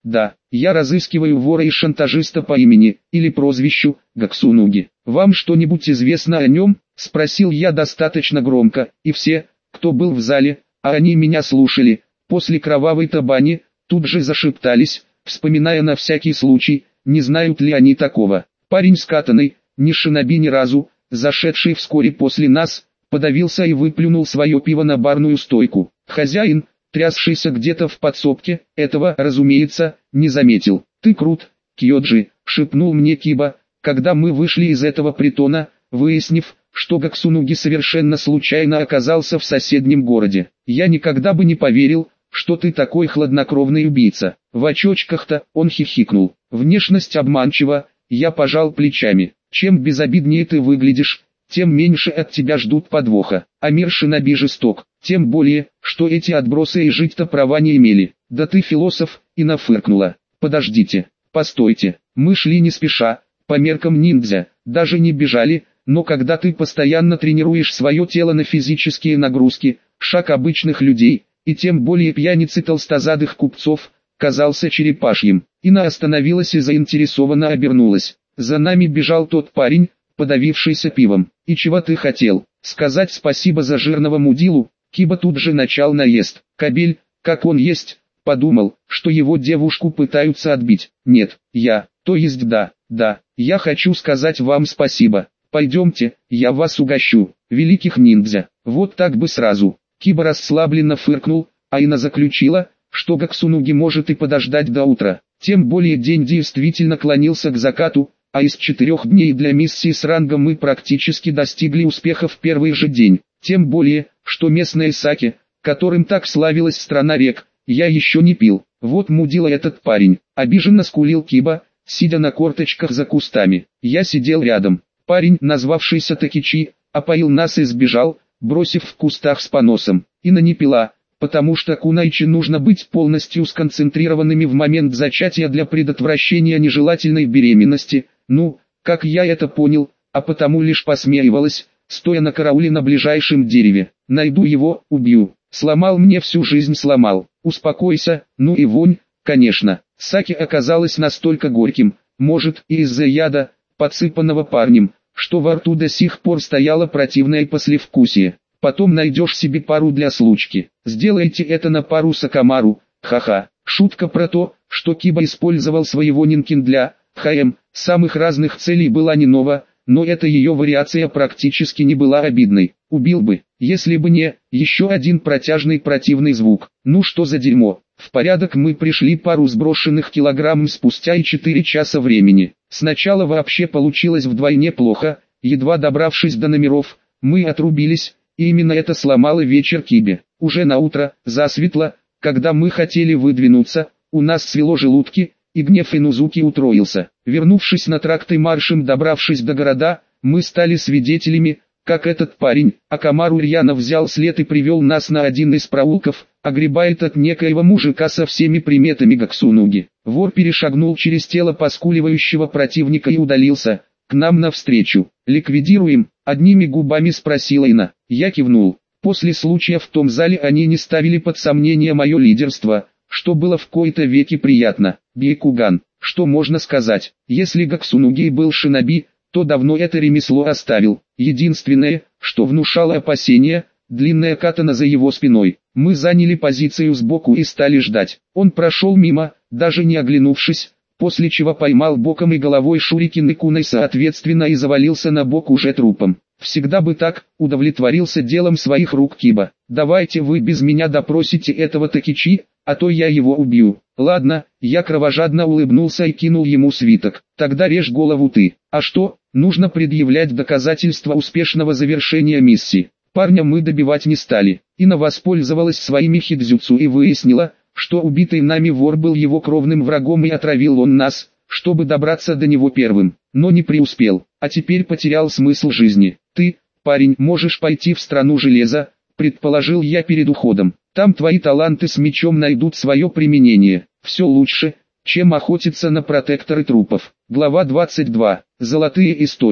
Да, я разыскиваю вора и шантажиста по имени, или прозвищу, Гаксунуги. Вам что-нибудь известно о нем? Спросил я достаточно громко, и все, кто был в зале, а они меня слушали, после кровавой табани, тут же зашептались, вспоминая на всякий случай, не знают ли они такого. Парень с катаной, не шиноби ни разу, зашедший вскоре после нас, подавился и выплюнул свое пиво на барную стойку. Хозяин, трясшийся где-то в подсобке, этого, разумеется, не заметил. «Ты крут, Кьоджи», — шепнул мне Киба, когда мы вышли из этого притона, выяснив, что Гаксунуги совершенно случайно оказался в соседнем городе. «Я никогда бы не поверил, что ты такой хладнокровный убийца». В очочках-то он хихикнул. Внешность обманчива, я пожал плечами. Чем безобиднее ты выглядишь, тем меньше от тебя ждут подвоха. А мир шиноби жесток, тем более, что эти отбросы и жить-то права не имели. Да ты философ, и нафыркнула. Подождите, постойте, мы шли не спеша, по меркам ниндзя, даже не бежали, но когда ты постоянно тренируешь свое тело на физические нагрузки, шаг обычных людей, и тем более пьяниц и толстозадых купцов, казался черепашьим. Ина остановилась и заинтересованно обернулась. За нами бежал тот парень, подавившийся пивом. «И чего ты хотел? Сказать спасибо за жирного мудилу?» Киба тут же начал наезд. Кобель, как он есть, подумал, что его девушку пытаются отбить. «Нет, то есть да, я хочу сказать вам спасибо. Пойдемте, я вас угощу, великих ниндзя». Вот так бы сразу. Киба расслабленно фыркнул, а Ина заключила, что Гаксунуги может и подождать до утра. Тем более день действительно клонился к закату, а из 4 дней для миссии с рангом мы практически достигли успеха в первый же день. Тем более, что местное саке, которым так славилась страна рек, я еще не пил. Вот мудила этот парень, обиженно скулил Киба, сидя на корточках за кустами. Я сидел рядом. Парень, назвавшийся Такичи, опоил нас и сбежал, бросив в кустах с поносом. Ина не пила, потому что кунайчи нужно быть полностью сконцентрированными в момент зачатия для предотвращения нежелательной беременности. Ну, как я это понял, а потому лишь посмеивалась, стоя на карауле на ближайшем дереве. Найду его, убью. Сломал мне всю жизнь, сломал. Успокойся, ну и вонь, конечно. Саки оказалось настолько горьким, может и из-за яда, подсыпанного парнем, что во рту до сих пор стояло противное послевкусие. Потом найдешь себе пару для случки. Сделайте это на пару Сакамару, ха-ха. Шутка про то, что Киба использовал своего Нинкин для самых разных целей была не нова, но эта ее вариация практически не была обидной. Убил бы, если бы не еще один протяжный противный звук. Ну что за дерьмо. В порядок мы пришли пару сброшенных килограмм спустя и 4 часа времени. Сначала вообще получилось вдвойне плохо, едва добравшись до номеров, мы отрубились, и именно это сломало вечер Кибе. Уже на утро, засветло, когда мы хотели выдвинуться, у нас свело желудки, и гнев Инузуки утроился. Вернувшись на тракт и маршем добравшись до города, мы стали свидетелями, как этот парень, Акамару рьяно взял след и привел нас на один из проулков, огребает от некоего мужика со всеми приметами Гаксунуги. Вор перешагнул через тело поскуливающего противника и удалился, к нам навстречу. «Ликвидируем?» — одними губами спросила Ина. Я кивнул. После случая в том зале они не ставили под сомнение мое лидерство, что было в кои-то веки приятно. Бейкуган, что можно сказать, если Гаксунуги был шиноби, то давно это ремесло оставил. Единственное, что внушало опасения, длинная катана за его спиной. Мы заняли позицию сбоку и стали ждать. Он прошел мимо, даже не оглянувшись, после чего поймал боком и головой шурикен и куной соответственно и завалился на бок уже трупом. Всегда бы так, удовлетворился делом своих рук Киба. Давайте вы без меня допросите этого Такичи, а то я его убью. Ладно, я кровожадно улыбнулся и кинул ему свиток. Тогда режь голову ты. А что, нужно предъявлять доказательства успешного завершения миссии. Парня мы добивать не стали. Ина воспользовалась своими хидзюцу и выяснила, что убитый нами вор был его кровным врагом и отравил он нас, чтобы добраться до него первым. Но не преуспел, а теперь потерял смысл жизни. Ты, парень, можешь пойти в страну железа, предположил я перед уходом. Там твои таланты с мечом найдут свое применение. Все лучше, чем охотиться на протекторы трупов. Глава 22. Золотые истории.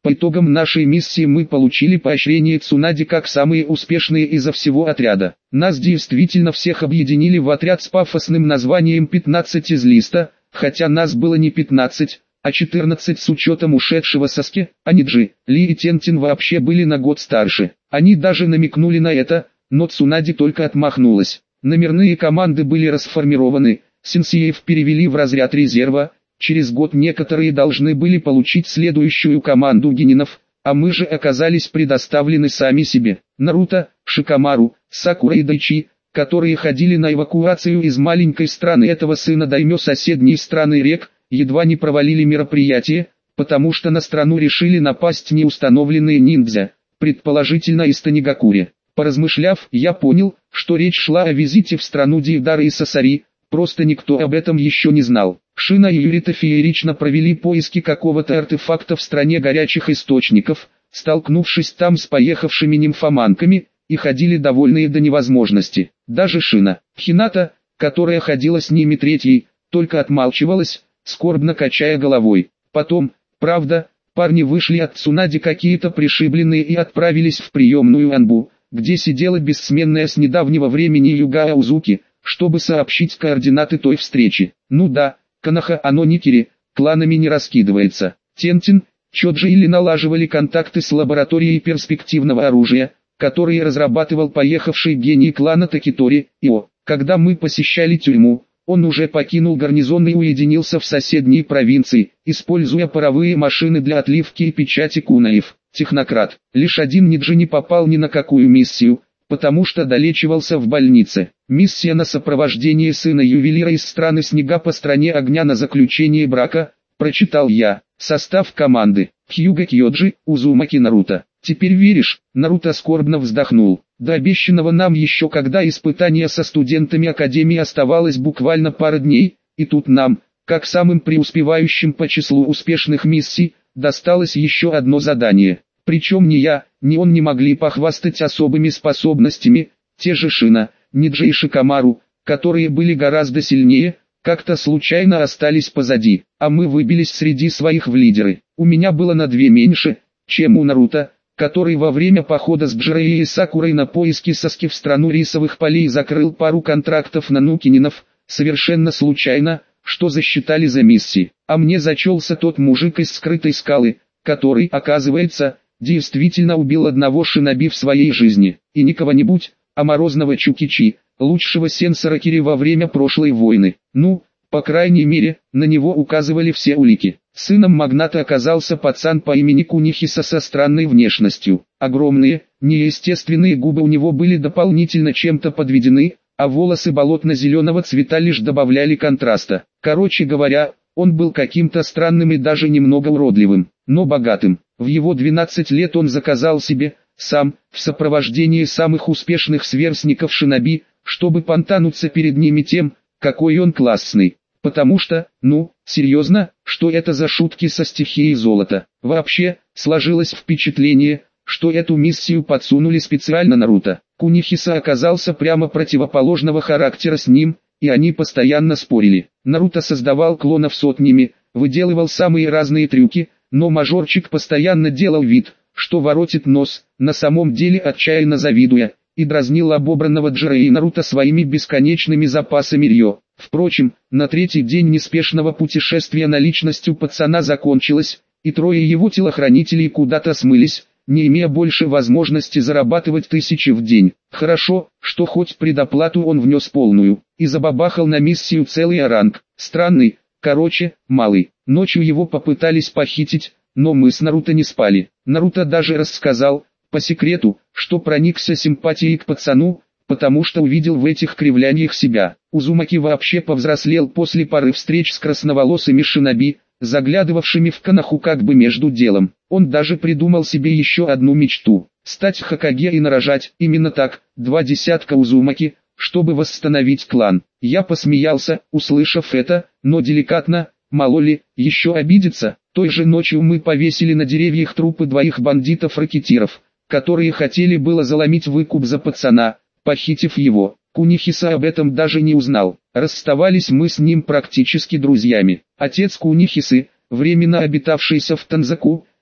По итогам нашей миссии мы получили поощрение Цунади как самые успешные изо всего отряда. Нас действительно всех объединили в отряд с пафосным названием 15 из листа, хотя нас было не 15, а 14 с учетом ушедшего Саске, а Ниджи, Ли и Тентин вообще были на год старше. Они даже намекнули на это, но Цунади только отмахнулась. Номерные команды были расформированы, сенсеев перевели в разряд резерва, через год некоторые должны были получить следующую команду генинов, а мы же оказались предоставлены сами себе. Наруто, Шикамару, Сакура и Дайчи, которые ходили на эвакуацию из маленькой страны этого сына даймё соседней страны рек, едва не провалили мероприятие, потому что на страну решили напасть неустановленные ниндзя, предположительно из Танигакури. Поразмышляв, я понял, что речь шла о визите в страну Дейдары и Сасари, просто никто об этом еще не знал. Шина и Юрита феерично провели поиски какого-то артефакта в стране горячих источников, столкнувшись там с поехавшими нимфоманками, и ходили довольные до невозможности. Даже Шина, Хината, которая ходила с ними третьей, только отмалчивалась, скорбно качая головой. Потом, правда, парни вышли от Цунади какие-то пришибленные и отправились в приемную Анбу, где сидела бессменная с недавнего времени Юга Узуки, чтобы сообщить координаты той встречи. Ну да, Канаха оно Никери, кланами не раскидывается. Тентин, Чоджи или налаживали контакты с лабораторией перспективного оружия, которые разрабатывал поехавший гений клана Такитори, Ио. Когда мы посещали тюрьму, он уже покинул гарнизон и уединился в соседней провинции, используя паровые машины для отливки и печати кунаев. Технократ. Лишь один Ниджи не попал ни на какую миссию, потому что долечивался в больнице. Миссия на сопровождение сына ювелира из страны снега по стране огня на заключение брака, прочитал я. Состав команды: Хьюга Кьёджи, Узумаки Наруто. Теперь веришь? Наруто скорбно вздохнул. До обещанного нам еще когда испытания со студентами Академии оставалось буквально пара дней, и тут нам, как самым преуспевающим по числу успешных миссий, досталось еще одно задание. Причем ни я, ни он не могли похвастать особыми способностями, те же Шина, Ниджи и Шикамару, которые были гораздо сильнее, как-то случайно остались позади, а мы выбились среди своих в лидеры. У меня было на 2 меньше, чем у Наруто, который во время похода с Джирои и Сакурой на поиски Саски в страну рисовых полей закрыл пару контрактов на нукининов, совершенно случайно, что засчитали за миссии. А мне зачелся тот мужик из скрытой скалы, который, оказывается, действительно убил одного шиноби в своей жизни, и не кого-нибудь, а морозного Чукичи, лучшего сенсора Кири во время прошлой войны. Ну, по крайней мере, на него указывали все улики. Сыном магната оказался пацан по имени Кунихиса со странной внешностью. Огромные, неестественные губы у него были дополнительно чем-то подведены, а волосы болотно-зеленого цвета лишь добавляли контраста. Короче говоря, он был каким-то странным и даже немного уродливым, но богатым. В его 12 лет он заказал себе, сам, в сопровождении самых успешных сверстников шиноби, чтобы понтануться перед ними тем, какой он классный. Потому что, ну, серьезно, что это за шутки со стихией золота? Вообще, сложилось впечатление, что эту миссию подсунули специально Наруто. Кунихиса оказался прямо противоположного характера с ним, и они постоянно спорили. Наруто создавал клонов сотнями, выделывал самые разные трюки, но мажорчик постоянно делал вид, что воротит нос, на самом деле отчаянно завидуя, и дразнил обобранного Джирои и Наруто своими бесконечными запасами рьё. Впрочем, на 3-й день неспешного путешествия наличность у пацана закончилась, и 3 его телохранителей куда-то смылись, не имея больше возможности зарабатывать 1000 в день. Хорошо, что хоть предоплату он внес полную, и забабахал на миссию целый оранг. Странный, короче, малый. Ночью его попытались похитить, но мы с Наруто не спали. Наруто даже рассказал, по секрету, что проникся симпатией к пацану, потому что увидел в этих кривляниях себя. Узумаки вообще повзрослел после пары встреч с красноволосыми шиноби, заглядывавшими в Канаху как бы между делом. Он даже придумал себе еще одну мечту – стать Хокаге и нарожать, именно так, 2 десятка Узумаки, чтобы восстановить клан. Я посмеялся, услышав это, но деликатно, мало ли, еще обидеться. Той же ночью мы повесили на деревьях трупы 2 бандитов-ракетиров, которые хотели было заломить выкуп за пацана, похитив его. Кунихиса об этом даже не узнал. Расставались мы с ним практически друзьями. Отец Кунихисы, временно обитавшийся в Танзаку,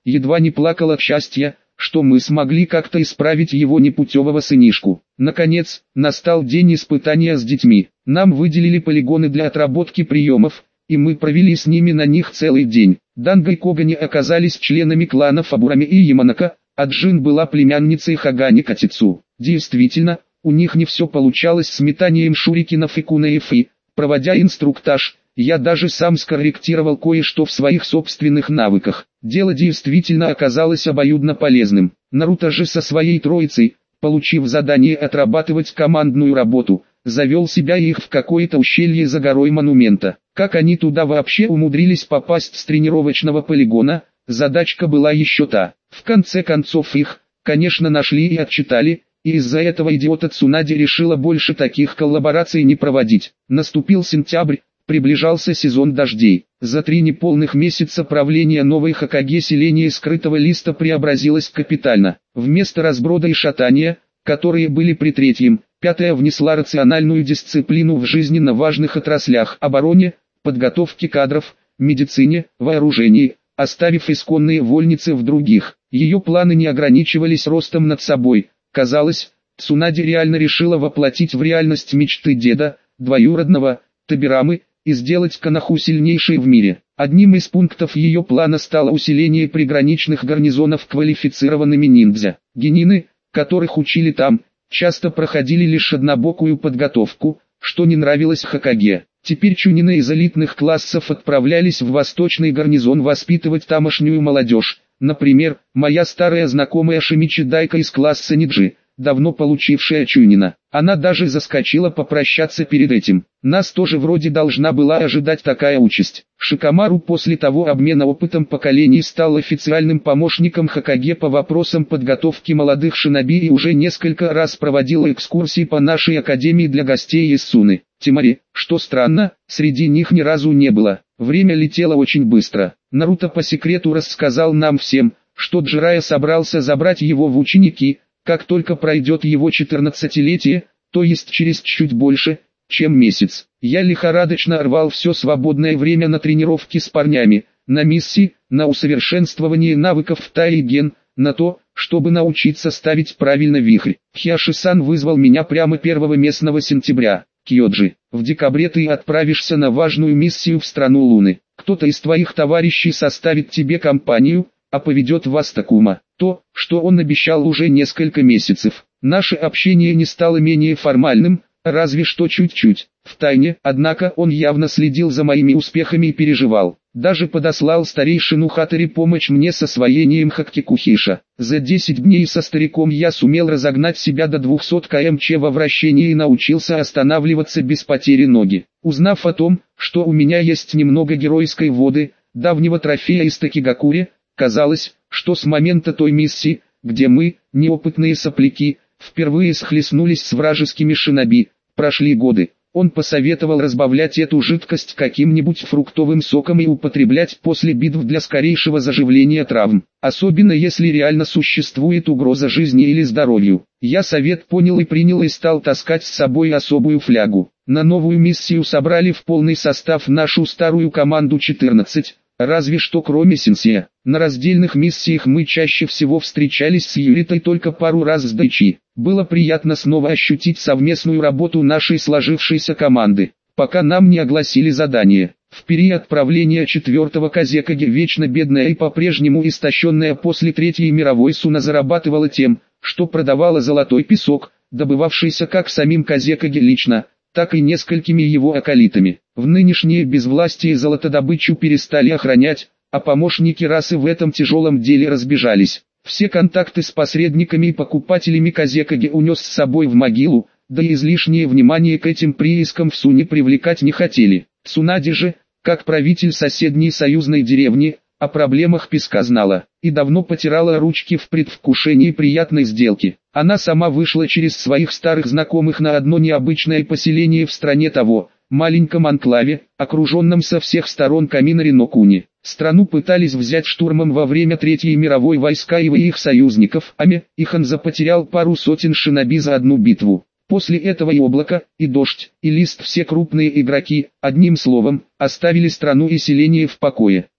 едва не плакал от счастья, что мы смогли как-то исправить его непутевого сынишку. Наконец, настал день испытания с детьми. Нам выделили полигоны для отработки приемов, и мы провели с ними на них целый день. Данго и Когани оказались членами кланов Абурами и Яманака, а Джин была племянницей Хагани Катицу. Действительно, у них не все получалось с метанием шурикенов и кунаев, и, проводя инструктаж, я даже сам скорректировал кое-что в своих собственных навыках. Дело действительно оказалось обоюдно полезным. Наруто же со своей троицей, получив задание отрабатывать командную работу, завел себя и их в какое-то ущелье за горой монумента. Как они туда вообще умудрились попасть с тренировочного полигона, задачка была еще та. В конце концов их, конечно, нашли и отчитали, и из-за этого идиота Цунади решила больше таких коллабораций не проводить. Наступил сентябрь, приближался сезон дождей. За 3 неполных месяца правления новой Хокаге селение скрытого листа преобразилось капитально. Вместо разброда и шатания, которые были при третьем, пятая внесла рациональную дисциплину в жизненно важных отраслях: обороне, подготовке кадров, медицине, вооружении, оставив исконные вольницы в других. Ее планы не ограничивались ростом над собой. Казалось, Цунади реально решила воплотить в реальность мечты деда, двоюродного, Табирамы, и сделать Коноху сильнейшей в мире. Одним из пунктов ее плана стало усиление приграничных гарнизонов квалифицированными ниндзя. Генины, которых учили там, часто проходили лишь однобокую подготовку, что не нравилось Хокаге. Теперь чунины из элитных классов отправлялись в восточный гарнизон воспитывать тамошнюю молодежь. Например, моя старая знакомая Шимичи Дайка из класса Ниджи, давно получившая чунина. Она даже заскочила попрощаться перед этим. Нас тоже вроде должна была ожидать такая участь. Шикамару после того обмена опытом поколений стал официальным помощником Хокаге по вопросам подготовки молодых шиноби и уже несколько раз проводил экскурсии по нашей академии для гостей из Суны. Тимари, что странно, среди них ни разу не было. Время летело очень быстро. Наруто по секрету рассказал нам всем, что Джирайя собрался забрать его в ученики, как только пройдет его 14-летие, то есть через чуть больше, чем месяц. Я лихорадочно рвал все свободное время на тренировки с парнями, на миссии, на усовершенствование навыков в Тайген, на то, чтобы научиться ставить правильно вихрь. Хиаши-сан вызвал меня прямо 1 местного сентября. Кьоджи, в декабре ты отправишься на важную миссию в страну Луны. Кто-то из твоих товарищей составит тебе компанию, а поведет вас Такума. То, что он обещал уже несколько месяцев. Наше общение не стало менее формальным, разве что чуть-чуть. Втайне, однако, он явно следил за моими успехами и переживал. Даже подослал старейшину Хатори помочь мне с освоением Хаккикухиша. За 10 дней со стариком я сумел разогнать себя до 200 км/ч во вращении и научился останавливаться без потери ноги. Узнав о том, что у меня есть немного геройской воды, давнего трофея из Такигакури, казалось, что с момента той миссии, где мы, неопытные сопляки, впервые схлестнулись с вражескими шиноби, прошли годы. Он посоветовал разбавлять эту жидкость каким-нибудь фруктовым соком и употреблять после битв для скорейшего заживления травм, особенно если реально существует угроза жизни или здоровью. Я совет понял и принял и стал таскать с собой особую флягу. На новую миссию собрали в полный состав нашу старую команду 14, разве что кроме сенсея. На раздельных миссиях мы чаще всего встречались с Юритой только пару раз с Дайчи. Было приятно снова ощутить совместную работу нашей сложившейся команды. Пока нам не огласили задание. В период правления 4-го Казекаги вечно бедная и по-прежнему истощенная после Третьей мировой Суна зарабатывала тем, что продавала золотой песок, добывавшийся как самим Казекаги лично, так и несколькими его аколитами. В нынешнее безвластие золотодобычу перестали охранять, а помощники расы в этом тяжелом деле разбежались. Все контакты с посредниками и покупателями Казекаги унес с собой в могилу, да и излишнее внимание к этим приискам в Суне привлекать не хотели. Цунади же, как правитель соседней союзной деревни, о проблемах песка знала, и давно потирала ручки в предвкушении приятной сделки. Она сама вышла через своих старых знакомых на одно необычное поселение в стране того, маленьком анклаве, окруженном со всех сторон Каминари-но-Куни. Страну пытались взять штурмом во время Третьей мировой войска и их союзников, Аме, и Ханза потерял пару сотен шиноби за одну битву. После этого и Облако, и Дождь, и Лист, все крупные игроки, одним словом, оставили страну и селение в покое.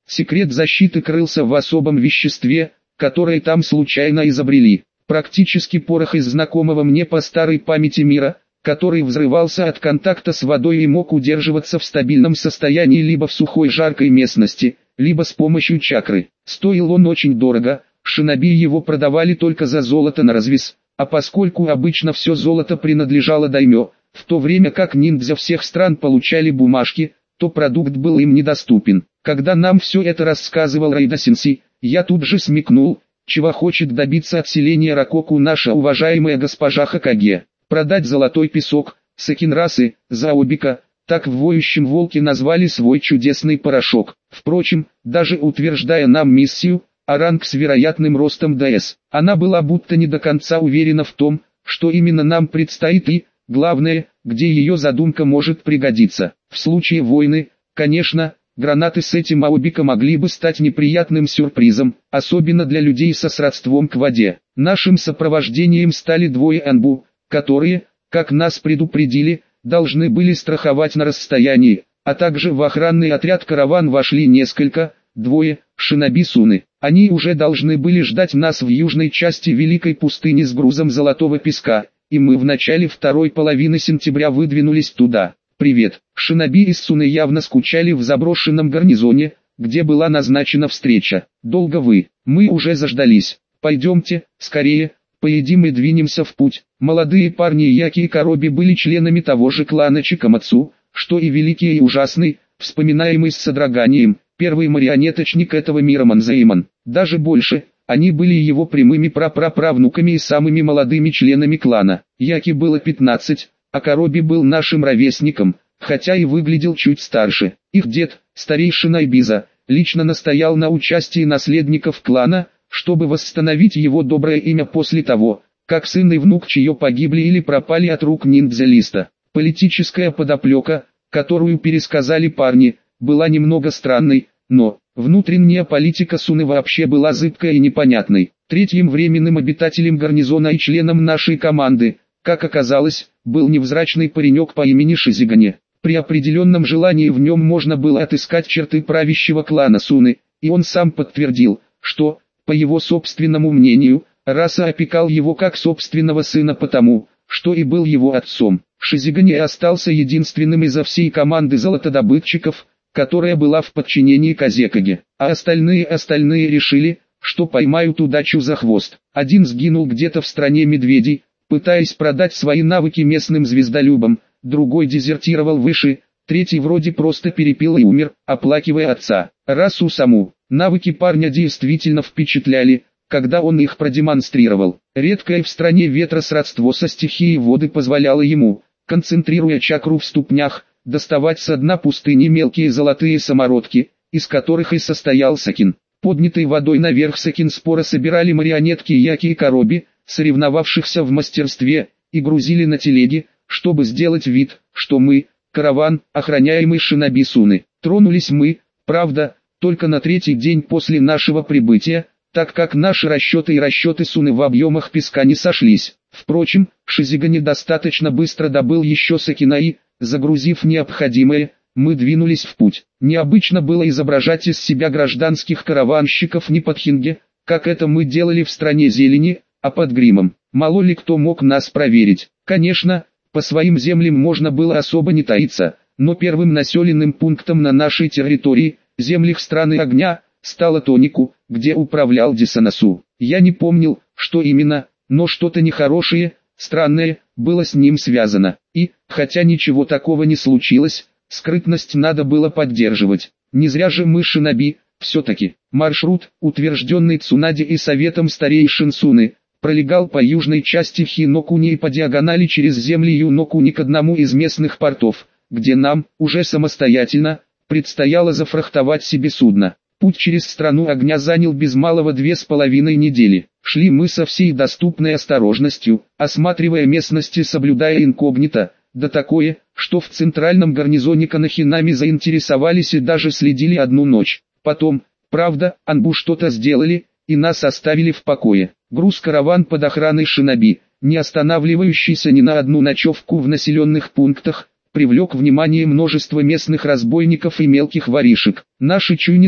Секрет защиты крылся в особом веществе, которое там случайно изобрели. Практически порох из знакомого мне по старой памяти мира, который взрывался от контакта с водой и мог удерживаться в стабильном состоянии либо в сухой жаркой местности, либо с помощью чакры. Стоил он очень дорого, шиноби его продавали только за золото на развес, а поскольку обычно все золото принадлежало даймё, в то время как ниндзя всех стран получали бумажки, то продукт был им недоступен. Когда нам все это рассказывал Райда-сенсей, я тут же смекнул, чего хочет добиться от селения Рококу наша уважаемая госпожа Хокаге. Продать золотой песок, сакинрасы, заобика, так в воющем волке назвали свой чудесный порошок. Впрочем, даже утверждая нам миссию, Оранг с вероятным ростом ДС, она была будто не до конца уверена в том, что именно нам предстоит и, главное, где ее задумка может пригодиться. В случае войны, конечно, гранаты с этим аобика могли бы стать неприятным сюрпризом, особенно для людей со сродством к воде. Нашим сопровождением стали двое анбу, которые, как нас предупредили, должны были страховать на расстоянии, а также в охранный отряд караван вошли двое, шиноби Суны. Они уже должны были ждать нас в южной части Великой пустыни с грузом золотого песка, и мы в начале второй половины сентября выдвинулись туда. «Привет». Шиноби из Суны явно скучали в заброшенном гарнизоне, где была назначена встреча. «Долго вы? Мы уже заждались. Пойдемте, скорее, поедим и двинемся в путь». Молодые парни Яки и Короби были членами того же клана Чикамацу, что и Великий и Ужасный, вспоминаемый с содроганием, первый марионеточник этого мира Манзаимон. Даже больше, они были его прямыми прапраправнуками и самыми молодыми членами клана. Яки было 15, а Короби был нашим ровесником, хотя и выглядел чуть старше. Их дед, старейшина Ибиза, лично настоял на участии наследников клана, чтобы восстановить его доброе имя после того, как сын и внук чье погибли или пропали от рук ниндзя-листа. Политическая подоплека, которую пересказали парни, была немного странной, но внутренняя политика Суны вообще была зыбкой и непонятной. Третьим временным обитателем гарнизона и членом нашей команды, как оказалось, был невзрачный паренек по имени Шизигане. При определенном желании в нем можно было отыскать черты правящего клана Суны, и он сам подтвердил, что, по его собственному мнению, Раса опекал его как собственного сына потому, что и был его отцом. Шизигане остался единственным изо всей команды золотодобытчиков, которая была в подчинении Казекаге, а остальные решили, что поймают удачу за хвост. Один сгинул где-то в стране медведей, пытаясь продать свои навыки местным звездолюбам, другой дезертировал выше, третий вроде просто перепил и умер, оплакивая отца. Расу саму, навыки парня действительно впечатляли, когда он их продемонстрировал. Редкое в стране ветра сродство со стихией воды позволяло ему, концентрируя чакру в ступнях, доставать со дна пустыни мелкие золотые самородки, из которых и состоял сакин. Поднятой водой наверх сакин спора собирали марионетки Яки и Короби, соревновавшихся в мастерстве, и грузили на телеги, чтобы сделать вид, что мы, караван, охраняемый шиноби Суны. Тронулись мы, правда, только на третий день после нашего прибытия, так как наши расчеты и расчеты Суны в объемах песка не сошлись. Впрочем, Шизигане достаточно быстро добыл еще сакина и, загрузив необходимое, мы двинулись в путь. Необычно было изображать из себя гражданских караванщиков не под хинге, как это мы делали в стране зелени, а под гримом. Мало ли кто мог нас проверить. Конечно, по своим землям можно было особо не таиться, но первым населенным пунктом на нашей территории, землях страны огня, стало Тонику, где управлял Дисанасу. Я не помнил, что именно, но что-то нехорошее, странное, было с ним связано. И, хотя ничего такого не случилось, скрытность надо было поддерживать. Не зря же мы шиноби, все-таки. Маршрут, утвержденный Цунади и советом старейшин Суны, пролегал по южной части Хинокуни и по диагонали через земли Юнокуни к одному из местных портов, где нам, уже самостоятельно, предстояло зафрахтовать себе судно. Путь через страну огня занял без малого 2,5 недели. Шли мы со всей доступной осторожностью, осматривая местности, соблюдая инкогнито, да такое, что в центральном гарнизоне Канахинами заинтересовались и даже следили одну ночь. Потом, правда, анбу что-то сделали, и нас оставили в покое. Груз-караван под охраной шиноби, не останавливающийся ни на одну ночевку в населенных пунктах, привлек внимание множества местных разбойников и мелких воришек. Наши чунины,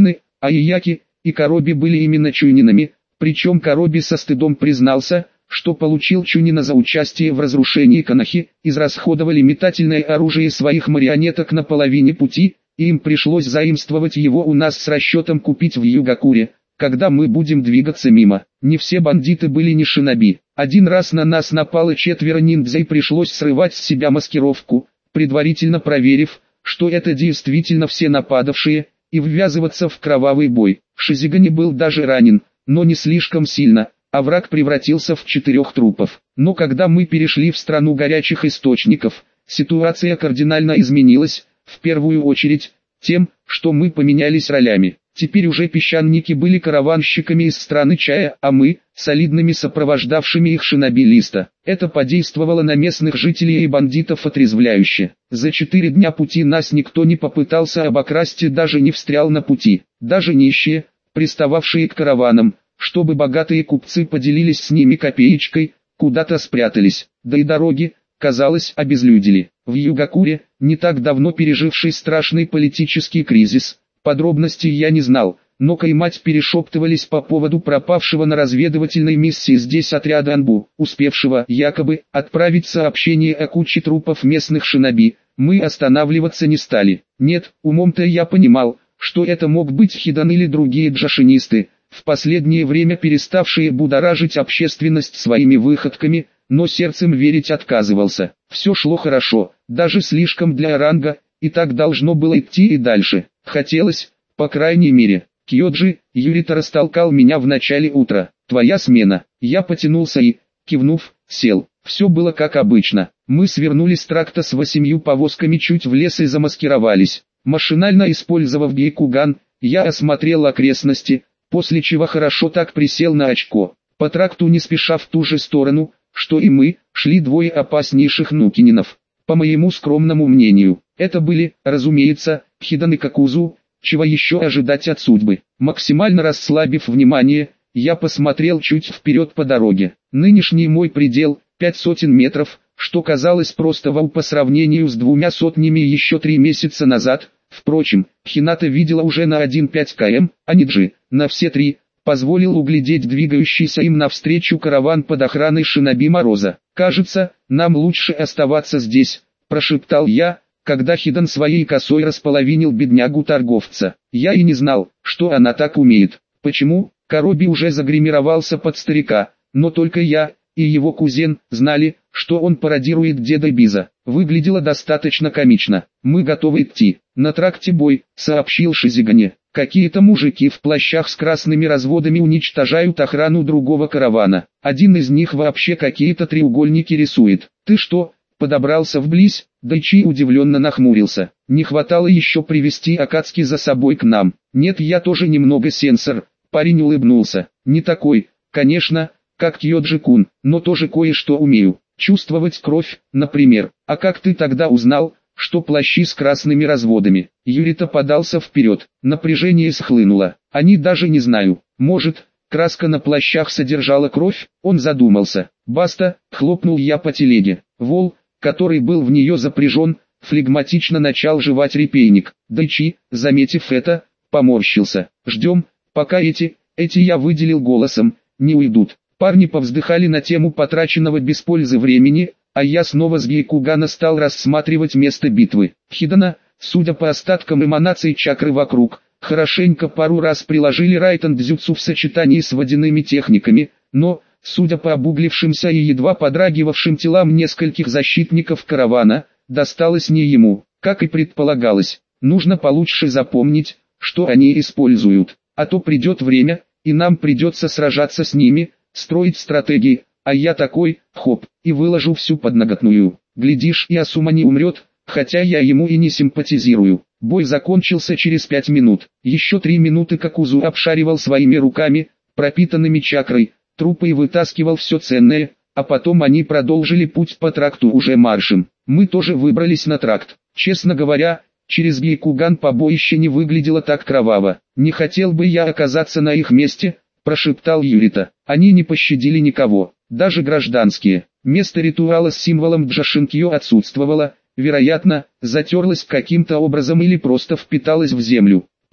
А Ияки и Короби были именно чунинами, причем Короби со стыдом признался, что получил чунина за участие в разрушении Канахи, израсходовали метательное оружие своих марионеток на половине пути, и им пришлось заимствовать его у нас с расчетом купить в Югакуре, когда мы будем двигаться мимо. Не все бандиты были не шиноби. Один раз на нас напало 4 ниндзя и пришлось срывать с себя маскировку, предварительно проверив, что это действительно все нападавшие, и ввязываться в кровавый бой. Шизигани был даже ранен, но не слишком сильно, а враг превратился в 4 трупов. Но когда мы перешли в страну горячих источников, ситуация кардинально изменилась, в первую очередь, тем, что мы поменялись ролями. Теперь уже песчаники были караванщиками из страны чая, а мы – солидными сопровождавшими их шиноби-листа. Это подействовало на местных жителей и бандитов отрезвляюще. За 4 дня пути нас никто не попытался обокрасть и даже не встрял на пути. Даже нищие, пристававшие к караванам, чтобы богатые купцы поделились с ними копеечкой, куда-то спрятались. Да и дороги, казалось, обезлюдили. В Югакуре, не так давно переживший страшный политический кризис, подробностей я не знал, но Каймать перешептывались по поводу пропавшего на разведывательной миссии здесь отряда Анбу, успевшего, якобы, отправить сообщение о куче трупов местных шиноби. Мы останавливаться не стали. Нет, умом-то я понимал, что это мог быть Хидан или другие джашинисты, в последнее время переставшие будоражить общественность своими выходками, но сердцем верить отказывался. Все шло хорошо, даже слишком для ранга, и так должно было идти и дальше. Хотелось, по крайней мере. Кьоджи, Юрита растолкал меня в начале утра. «Твоя смена». Я потянулся и, кивнув, сел. Все было как обычно. Мы свернули с тракта с 8 повозками чуть в лес и замаскировались. Машинально использовав гейкуган, я осмотрел окрестности, после чего хорошо так присел на очко. По тракту не спеша в ту же сторону, что и мы, шли 2 опаснейших нукининов. По моему скромному мнению, это были, разумеется, Хидан и Какузу. Чего еще ожидать от судьбы? Максимально расслабив внимание, я посмотрел чуть вперед по дороге. Нынешний мой предел – 500 метров, что казалось просто вау по сравнению с 200 еще 3 месяца назад. Впрочем, Хината видела уже на 1,5 км, а Ниджи – на все 3, позволил углядеть двигающийся им навстречу караван под охраной шиноби Мороза. «Кажется, нам лучше оставаться здесь», – прошептал я, когда Хидан своей косой располовинил беднягу-торговца. Я и не знал, что она так умеет. Почему? Короби уже загримировался под старика, но только я и его кузен знали, что он пародирует деда Биза. Выглядело достаточно комично. «Мы готовы идти. На тракте бой», — сообщил Шизигане. «Какие-то мужики в плащах с красными разводами уничтожают охрану другого каравана. Один из них вообще какие-то треугольники рисует. Ты что, подобрался вблизь?» Дайчи удивленно нахмурился. «Не хватало еще привести Акацки за собой к нам». «Нет, я тоже немного сенсор», — парень улыбнулся. «Не такой, конечно, как Кьоджи-кун, но тоже кое-что умею. Чувствовать кровь, например. А как ты тогда узнал, что плащи с красными разводами?» Юрита подался вперед. Напряжение схлынуло. «Они даже не знаю. Может, краска на плащах содержала кровь?» Он задумался. «Баста», — хлопнул я по телеге. Вол, который был в нее запряжен, флегматично начал жевать репейник. Дайчи, заметив это, поморщился. «Ждем, пока эти я выделил голосом, не уйдут». Парни повздыхали на тему потраченного без пользы времени, а я снова с гейкугана стал рассматривать место битвы. Хидана, судя по остаткам эманаций чакры вокруг, хорошенько пару раз приложили райтан-дзюцу в сочетании с водяными техниками, но, судя по обуглившимся и едва подрагивавшим телам нескольких защитников каравана, досталось не ему. Как и предполагалось, нужно получше запомнить, что они используют, а то придет время, и нам придется сражаться с ними, строить стратегии, а я такой, хоп, и выложу всю подноготную. Глядишь, и Асума не умрет, хотя я ему и не симпатизирую. Бой закончился через 5 минут. Еще 3 минуты Какузу обшаривал своими руками, пропитанными чакрой, трупы и вытаскивал все ценное, а потом они продолжили путь по тракту уже маршем. Мы тоже выбрались на тракт. Честно говоря, через Гейкуган побоище не выглядело так кроваво. «Не хотел бы я оказаться на их месте», — прошептал Юрита. «Они не пощадили никого, даже гражданские. Место ритуала с символом Джашинкьё отсутствовало, вероятно, затерлось каким-то образом или просто впиталось в землю.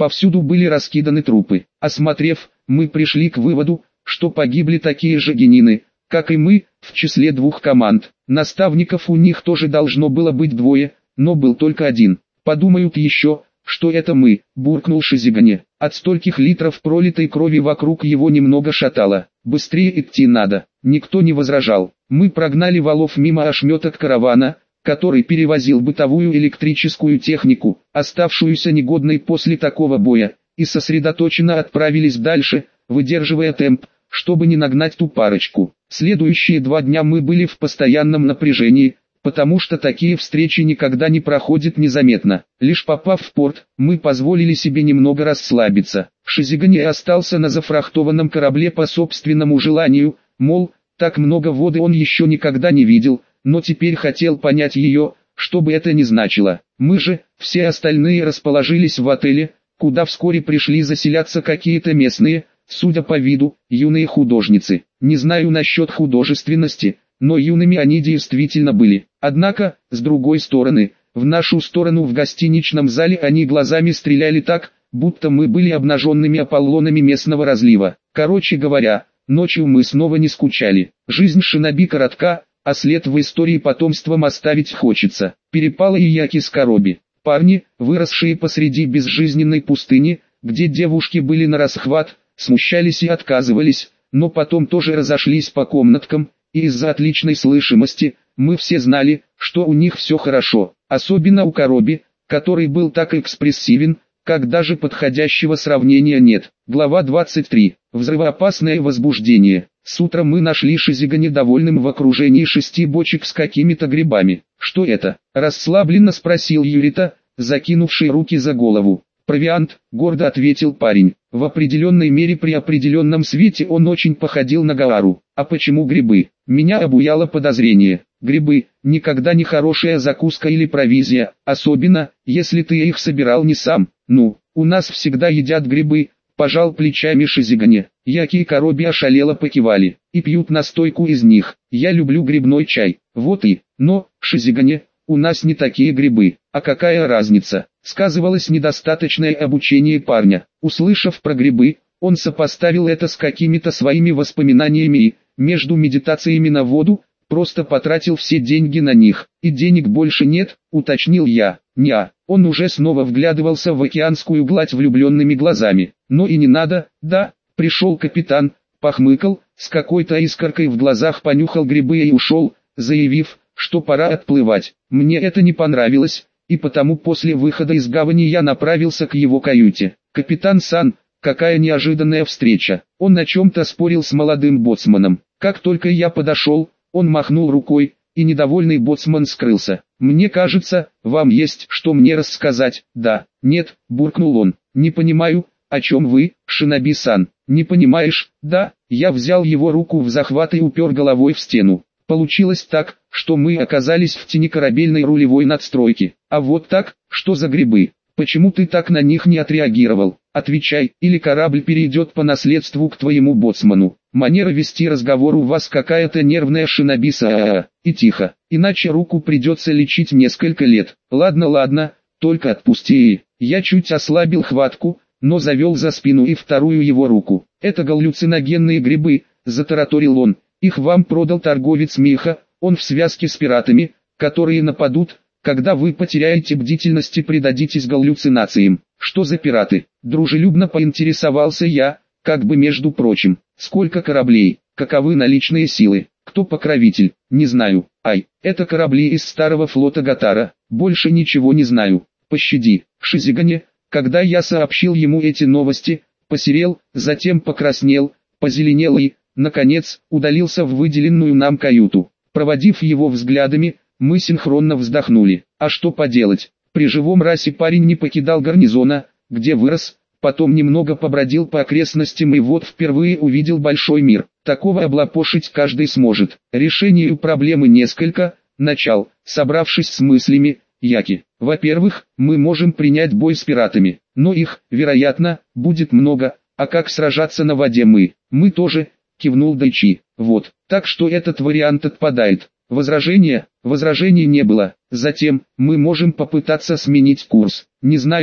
Повсюду были раскиданы трупы. Осмотрев, мы пришли к выводу, что погибли такие же генины, как и мы, в числе 2 команд. Наставников у них тоже должно было быть 2, но был только один. Подумают еще, что это мы, буркнул Шизигане. От стольких литров пролитой крови вокруг его немного шатало. Быстрее идти надо. Никто не возражал. Мы прогнали валов мимо ошметок каравана, который перевозил бытовую электрическую технику, оставшуюся негодной после такого боя, и сосредоточенно отправились дальше, выдерживая темп, чтобы не нагнать ту парочку. Следующие 2 дня мы были в постоянном напряжении, потому что такие встречи никогда не проходят незаметно. Лишь попав в порт, мы позволили себе немного расслабиться. Шизигане остался на зафрахтованном корабле по собственному желанию, мол, так много воды он еще никогда не видел, но теперь хотел понять ее, что бы это ни значило. Мы же, все остальные расположились в отеле, куда вскоре пришли заселяться какие-то местные, судя по виду, юные художницы. Не знаю насчет художественности, но юными они действительно были. Однако, с другой стороны, в нашу сторону в гостиничном зале они глазами стреляли так, будто мы были обнаженными Аполлонами местного разлива. Короче говоря, ночью мы снова не скучали. Жизнь шиноби коротка, а след в истории потомством оставить хочется. Перепало и Яки с Короби. Парни, выросшие посреди безжизненной пустыни, где девушки были на расхват, смущались и отказывались, но потом тоже разошлись по комнаткам, и из-за отличной слышимости, мы все знали, что у них все хорошо, особенно у Короби, который был так экспрессивен, как даже подходящего сравнения нет. Глава 23. Взрывоопасное возбуждение. С утра мы нашли Шизигане довольным в окружении 6 бочек с какими-то грибами. «Что это?» – расслабленно спросил Юрита, закинувший руки за голову. «Провиант», – гордо ответил парень. В определенной мере при определенном свете он очень походил на Гаару. А почему грибы? Меня обуяло подозрение. Грибы – никогда не хорошая закуска или провизия, особенно, если ты их собирал не сам. Ну, у нас всегда едят грибы, пожал плечами Шизигане. Яки и Короби ошалело покивали, и пьют настойку из них. Я люблю грибной чай. Вот и, но, Шизигане, у нас не такие грибы. А какая разница? Сказывалось недостаточное обучение парня. Услышав про грибы, он сопоставил это с какими-то своими воспоминаниями и, между медитациями на воду, просто потратил все деньги на них. И денег больше нет, уточнил я. Неа, он уже снова вглядывался в океанскую гладь влюбленными глазами. Но и не надо, да, пришел капитан, похмыкал, с какой-то искоркой в глазах понюхал грибы и ушел, заявив, что пора отплывать. Мне это не понравилось, и потому после выхода из гавани я направился к его каюте. «Капитан Сан, какая неожиданная встреча!» Он о чем-то спорил с молодым боцманом. Как только я подошел, он махнул рукой, и недовольный боцман скрылся. «Мне кажется, вам есть что мне рассказать». «Да, нет», буркнул он. «Не понимаю, о чем вы, шиноби-сан?» «Не понимаешь?» «Да». Я взял его руку в захват и упер головой в стену. Получилось так, что мы оказались в тени корабельной рулевой надстройки. А вот так, что за грибы? Почему ты так на них не отреагировал? Отвечай, или корабль перейдет по наследству к твоему боцману. Манера вести разговор у вас какая-то нервная, шиноби-сан. И тихо, иначе руку придется лечить несколько лет. Ладно, только отпусти. Я чуть ослабил хватку, но завел за спину и вторую его руку. Это галлюциногенные грибы, затараторил он. Их вам продал торговец Миха, он в связке с пиратами, которые нападут, когда вы потеряете бдительность и предадитесь галлюцинациям. Что за пираты? Дружелюбно поинтересовался я, как бы между прочим. Сколько кораблей? Каковы наличные силы? Кто покровитель? Не знаю. Ай, это корабли из старого флота Гатара. Больше ничего не знаю. Пощади, Шизигане. Когда я сообщил ему эти новости, посерел, затем покраснел, позеленел и, наконец, удалился в выделенную нам каюту. Проводив его взглядами, мы синхронно вздохнули. А что поделать? При живом расе парень не покидал гарнизона, где вырос, потом немного побродил по окрестностям и вот впервые увидел большой мир. Такого облапошить каждый сможет. Решению проблемы несколько. Начал, собравшись с мыслями, Яки. Во-первых, мы можем принять бой с пиратами, но их, вероятно, будет много, а как сражаться на воде мы тоже, кивнул Дайчи. Вот, так что этот вариант отпадает. Возражений не было. Затем, мы можем попытаться сменить курс. Не знаю,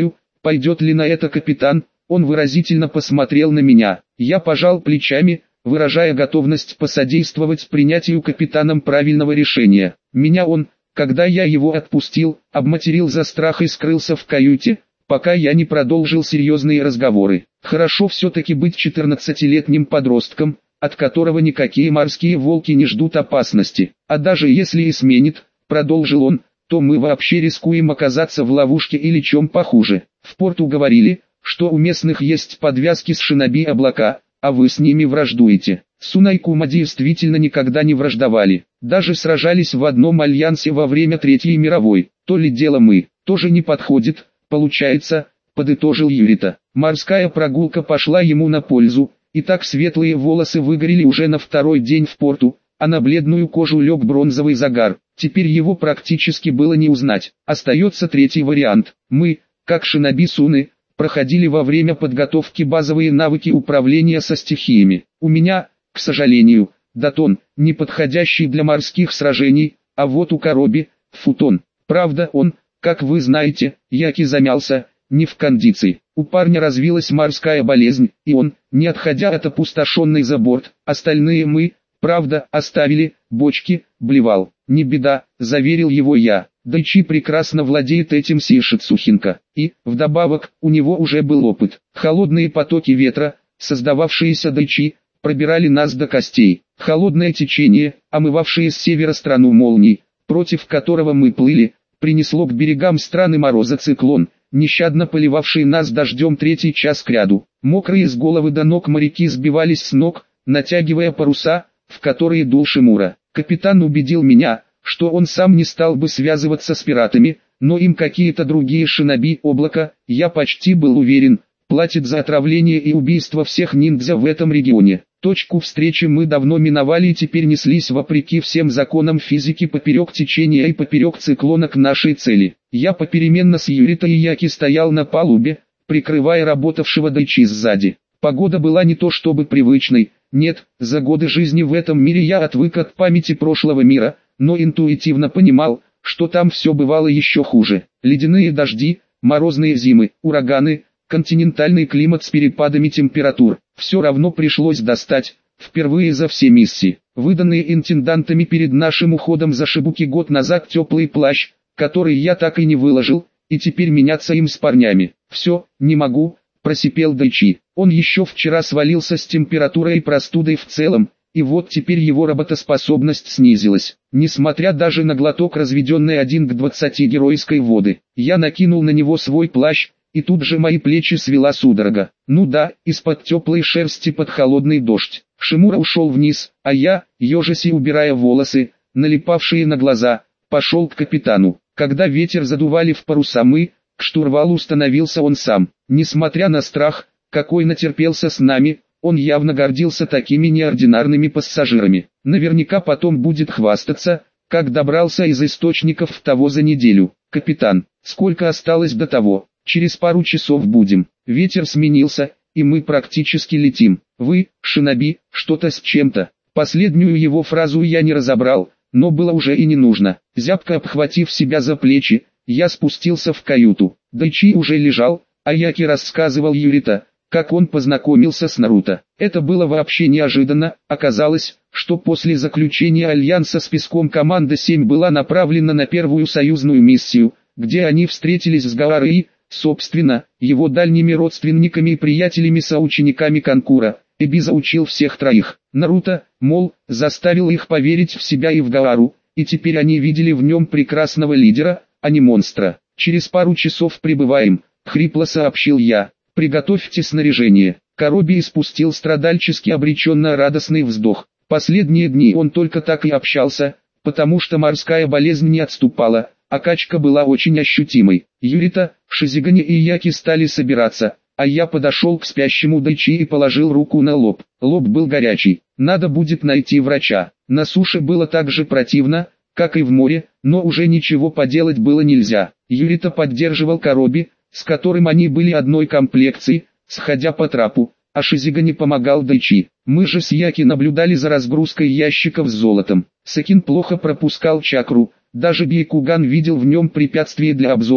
Пойдет ли на это капитан? Он выразительно посмотрел на меня. Я пожал плечами, выражая готовность посодействовать принятию капитаном правильного решения. Меня он, когда я его отпустил, обматерил за страх и скрылся в каюте, пока я не продолжил серьезные разговоры. Хорошо все-таки быть 14-летним подростком, от которого никакие морские волки не ждут опасности. А даже если и сменит, продолжил он, то мы вообще рискуем оказаться в ловушке или чем похуже. В порту говорили, что у местных есть подвязки с шиноби облака, а вы с ними враждуете. Сунайкума действительно никогда не враждовали, даже сражались в одном альянсе во время Третьей мировой. То ли дело мы, тоже не подходит, получается, подытожил Юрита. Морская прогулка пошла ему на пользу, и так светлые волосы выгорели уже на второй день в порту, а на бледную кожу лег бронзовый загар. Теперь его практически было не узнать. Остается третий вариант. Мы, как шиноби Суны, проходили во время подготовки базовые навыки управления со стихиями. У меня, к сожалению, датон, не подходящий для морских сражений, а вот у Короби, футон. Правда он, как вы знаете, Яки замялся, не в кондиции. У парня развилась морская болезнь, и он, не отходя от опустошенной за борт, остальные мы, правда, оставили, бочки, блевал. Не беда, заверил его я. Дайчи прекрасно владеет этим Сишицухинка. И, вдобавок, у него уже был опыт. Холодные потоки ветра, создававшиеся Дайчи, пробирали нас до костей. Холодное течение, омывавшее с севера страну молний, против которого мы плыли, принесло к берегам страны мороза циклон, нещадно поливавший нас дождем третий час кряду. Мокрые с головы до ног моряки сбивались с ног, натягивая паруса, в которые дул Шимура. Капитан убедил меня, что он сам не стал бы связываться с пиратами, но им какие-то другие шиноби облака, я почти был уверен, платят за отравление и убийство всех ниндзя в этом регионе. Точку встречи мы давно миновали и теперь неслись вопреки всем законам физики поперек течения и поперек циклона к нашей цели. Я попеременно с Юрита и Яки стоял на палубе, прикрывая работавшего Дайчи сзади. Погода была не то чтобы привычной, нет, за годы жизни в этом мире я отвык от памяти прошлого мира, но интуитивно понимал, что там все бывало еще хуже. Ледяные дожди, морозные зимы, ураганы, континентальный климат с перепадами температур. Все равно пришлось достать, впервые за все миссии, выданные интендантами перед нашим уходом за Шибуки год назад теплый плащ, который я так и не выложил, и теперь меняться им с парнями. Все, не могу, просипел Дайчи. Он еще вчера свалился с температурой и простудой в целом, и вот теперь его работоспособность снизилась. Несмотря даже на глоток разведенной 1 к 20 геройской воды, я накинул на него свой плащ, и тут же мои плечи свела судорога. Ну да, из-под теплой шерсти под холодный дождь. Шимура ушел вниз, а я, ежась и убирая волосы, налипавшие на глаза, пошел к капитану. Когда ветер задували в паруса мы, к штурвалу становился он сам. Несмотря на страх, какой натерпелся с нами, он явно гордился такими неординарными пассажирами. Наверняка потом будет хвастаться, как добрался из источников того за неделю. Капитан, сколько осталось до того? Через пару часов будем. Ветер сменился, и мы практически летим. Вы, шиноби, что-то с чем-то. Последнюю его фразу я не разобрал, но было уже и не нужно. Зябко обхватив себя за плечи, я спустился в каюту. Дайчи уже лежал, а Яки рассказывал Юрита, как он познакомился с Наруто. Это было вообще неожиданно. Оказалось, что после заключения альянса с Песком команда 7 была направлена на первую союзную миссию, где они встретились с Гаары и, собственно, его дальними родственниками и приятелями-соучениками Канкура. Эби заучил всех троих. Наруто, мол, заставил их поверить в себя и в Гаару, и теперь они видели в нем прекрасного лидера, а не монстра. «Через пару часов прибываем», — хрипло сообщил я. «Приготовьте снаряжение». Короби испустил страдальчески обреченно радостный вздох. Последние дни он только так и общался, потому что морская болезнь не отступала, а качка была очень ощутимой. Юрита, Шизигане и Яки стали собираться, а я подошел к спящему Дайчи и положил руку на лоб. Лоб был горячий. Надо будет найти врача. На суше было так же противно, как и в море, но уже ничего поделать было нельзя. Юрита поддерживал Короби, с которым они были одной комплекции, сходя по трапу, а Шизигане помогал Дайчи. Мы же с Яки наблюдали за разгрузкой ящиков с золотом. Сакин плохо пропускал чакру, даже Бейкуган видел в нем препятствие для обзора,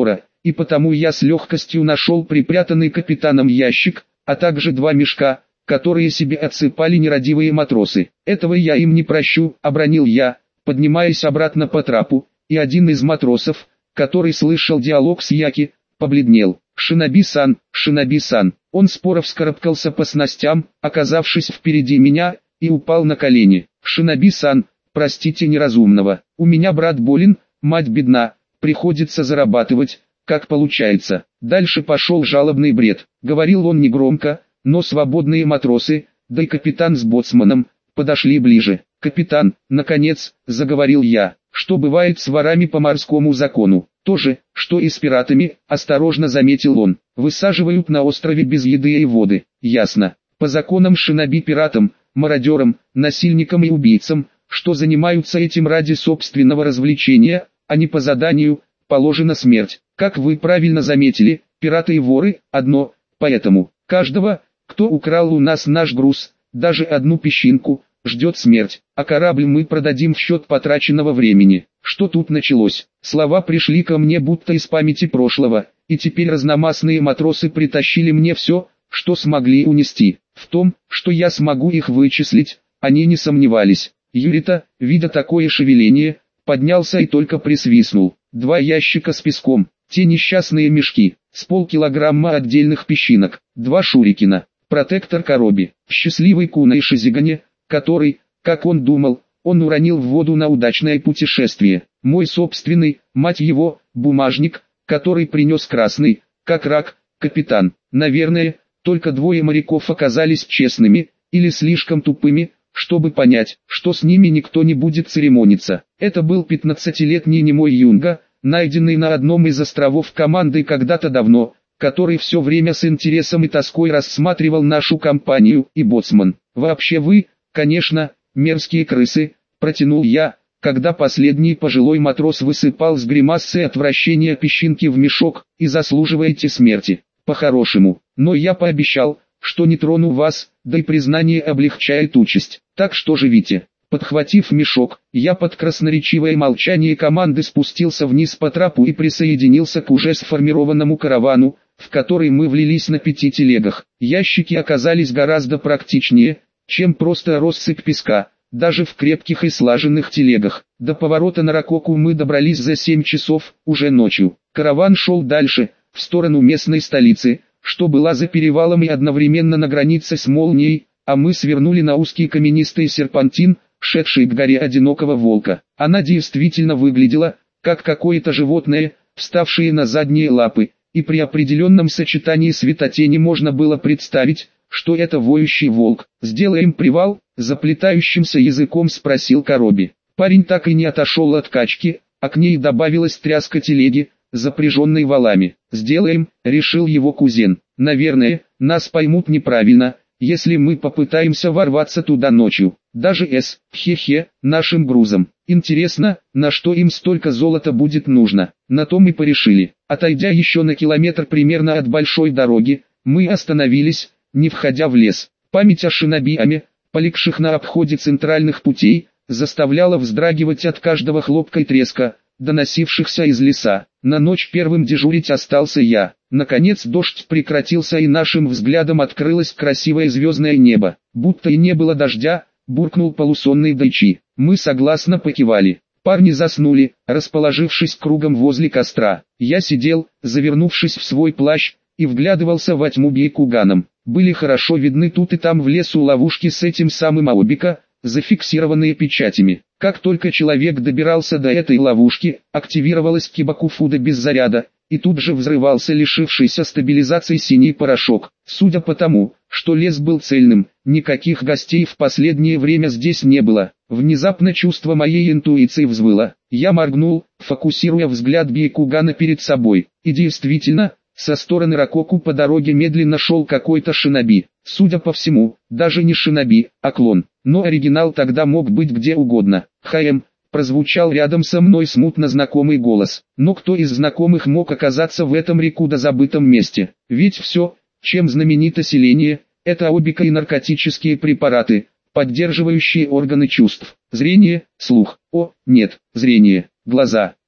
и потому я с легкостью нашел припрятанный капитаном ящик, а также 2 мешка, которые себе отсыпали нерадивые матросы. Этого я им не прощу, обронил я, поднимаясь обратно по трапу, и один из матросов, который слышал диалог с Яки, побледнел. «Шиноби-сан, Шиноби-сан». Он споро вскарабкался по снастям, оказавшись впереди меня, и упал на колени. «Шиноби-сан, простите неразумного, у меня брат болен, мать бедна, приходится зарабатывать, как получается». Дальше пошел жалобный бред. Говорил он негромко, но свободные матросы, да и капитан с боцманом, подошли ближе. «Капитан, наконец, заговорил я, что бывает с ворами по морскому закону? То же, что и с пиратами», осторожно заметил он. «Высаживают на острове без еды и воды». «Ясно. По законам шиноби пиратам, мародерам, насильникам и убийцам, что занимаются этим ради собственного развлечения, а не по заданию, положена смерть. Как вы правильно заметили, пираты и воры – одно, поэтому каждого, кто украл у нас наш груз, даже одну песчинку, ждет смерть, а корабль мы продадим в счет потраченного времени». Что тут началось? Слова пришли ко мне будто из памяти прошлого, и теперь разномастные матросы притащили мне все, что смогли унести. В том, что я смогу их вычислить, они не сомневались. Юрита, видя такое шевеление, поднялся и только присвистнул. 2 ящика с песком, те несчастные мешки, с полкилограмма отдельных песчинок, 2 шурикена, протектор Короби, счастливый Куна и Шизигане, который, как он думал, он уронил в воду на удачное путешествие. Мой собственный, мать его, бумажник, который принес красный, как рак, капитан. Наверное, только 2 моряков оказались честными, или слишком тупыми, чтобы понять, что с ними никто не будет церемониться. Это был 15-летний немой юнга, найденный на одном из островов командой когда-то давно, который все время с интересом и тоской рассматривал нашу компанию, и боцман. «Вообще вы, конечно, мерзкие крысы», протянул я, когда последний пожилой матрос высыпал с гримасой отвращения песчинки в мешок, «и заслуживаете смерти, по-хорошему. Но я пообещал, что не трону вас, да и признание облегчает участь. Так что живите». Подхватив мешок, я под красноречивое молчание команды спустился вниз по трапу и присоединился к уже сформированному каравану, в который мы влились на 5 телегах. Ящики оказались гораздо практичнее, чем просто россыпь песка, даже в крепких и слаженных телегах. До поворота на Ракоку мы добрались за 7 часов, уже ночью. Караван шел дальше, в сторону местной столицы, что была за перевалом и одновременно на границе с Молнией, а мы свернули на узкий каменистый серпантин, шедший к горе Одинокого Волка. Она действительно выглядела, как какое-то животное, вставшее на задние лапы, и при определенном сочетании светотени можно было представить, что это воющий волк. «Сделаем привал?» – заплетающимся языком спросил Короби. Парень так и не отошел от качки, а к ней добавилась тряска телеги, запряженной валами. «Сделаем», – решил его кузен. «Наверное, нас поймут неправильно, если мы попытаемся ворваться туда ночью. Даже хе-хе, нашим грузом. Интересно, на что им столько золота будет нужно?» На то мы порешили. Отойдя еще на километр примерно от большой дороги, мы остановились, не входя в лес. Память о шинобиаме, полегших на обходе центральных путей, заставляла вздрагивать от каждого хлопка и треска, доносившихся из леса. На ночь первым дежурить остался я. Наконец дождь прекратился и нашим взглядом открылось красивое звездное небо. Будто и не было дождя, буркнул полусонный Дайчи. Мы согласно покивали. Парни заснули, расположившись кругом возле костра. Я сидел, завернувшись в свой плащ, и вглядывался во тьму Бейкуганом. Были хорошо видны тут и там в лесу ловушки с этим самым Аобика, зафиксированные печатями. Как только человек добирался до этой ловушки, активировалась Кибакуфуда без заряда, и тут же взрывался лишившийся стабилизации синий порошок. Судя по тому, что лес был цельным, никаких гостей в последнее время здесь не было. Внезапно чувство моей интуиции взвыло. Я моргнул, фокусируя взгляд Бейкугана перед собой. И действительно, со стороны Ракоку по дороге медленно шел какой-то шиноби. Судя по всему, даже не шиноби, а клон. Но оригинал тогда мог быть где угодно. «Хаем», прозвучал рядом со мной смутно знакомый голос. Но кто из знакомых мог оказаться в этом рекуда забытом месте? Ведь все, чем знаменито селение, это Аобика и наркотические препараты, поддерживающие органы чувств. Зрение, слух, нет, зрение, глаза.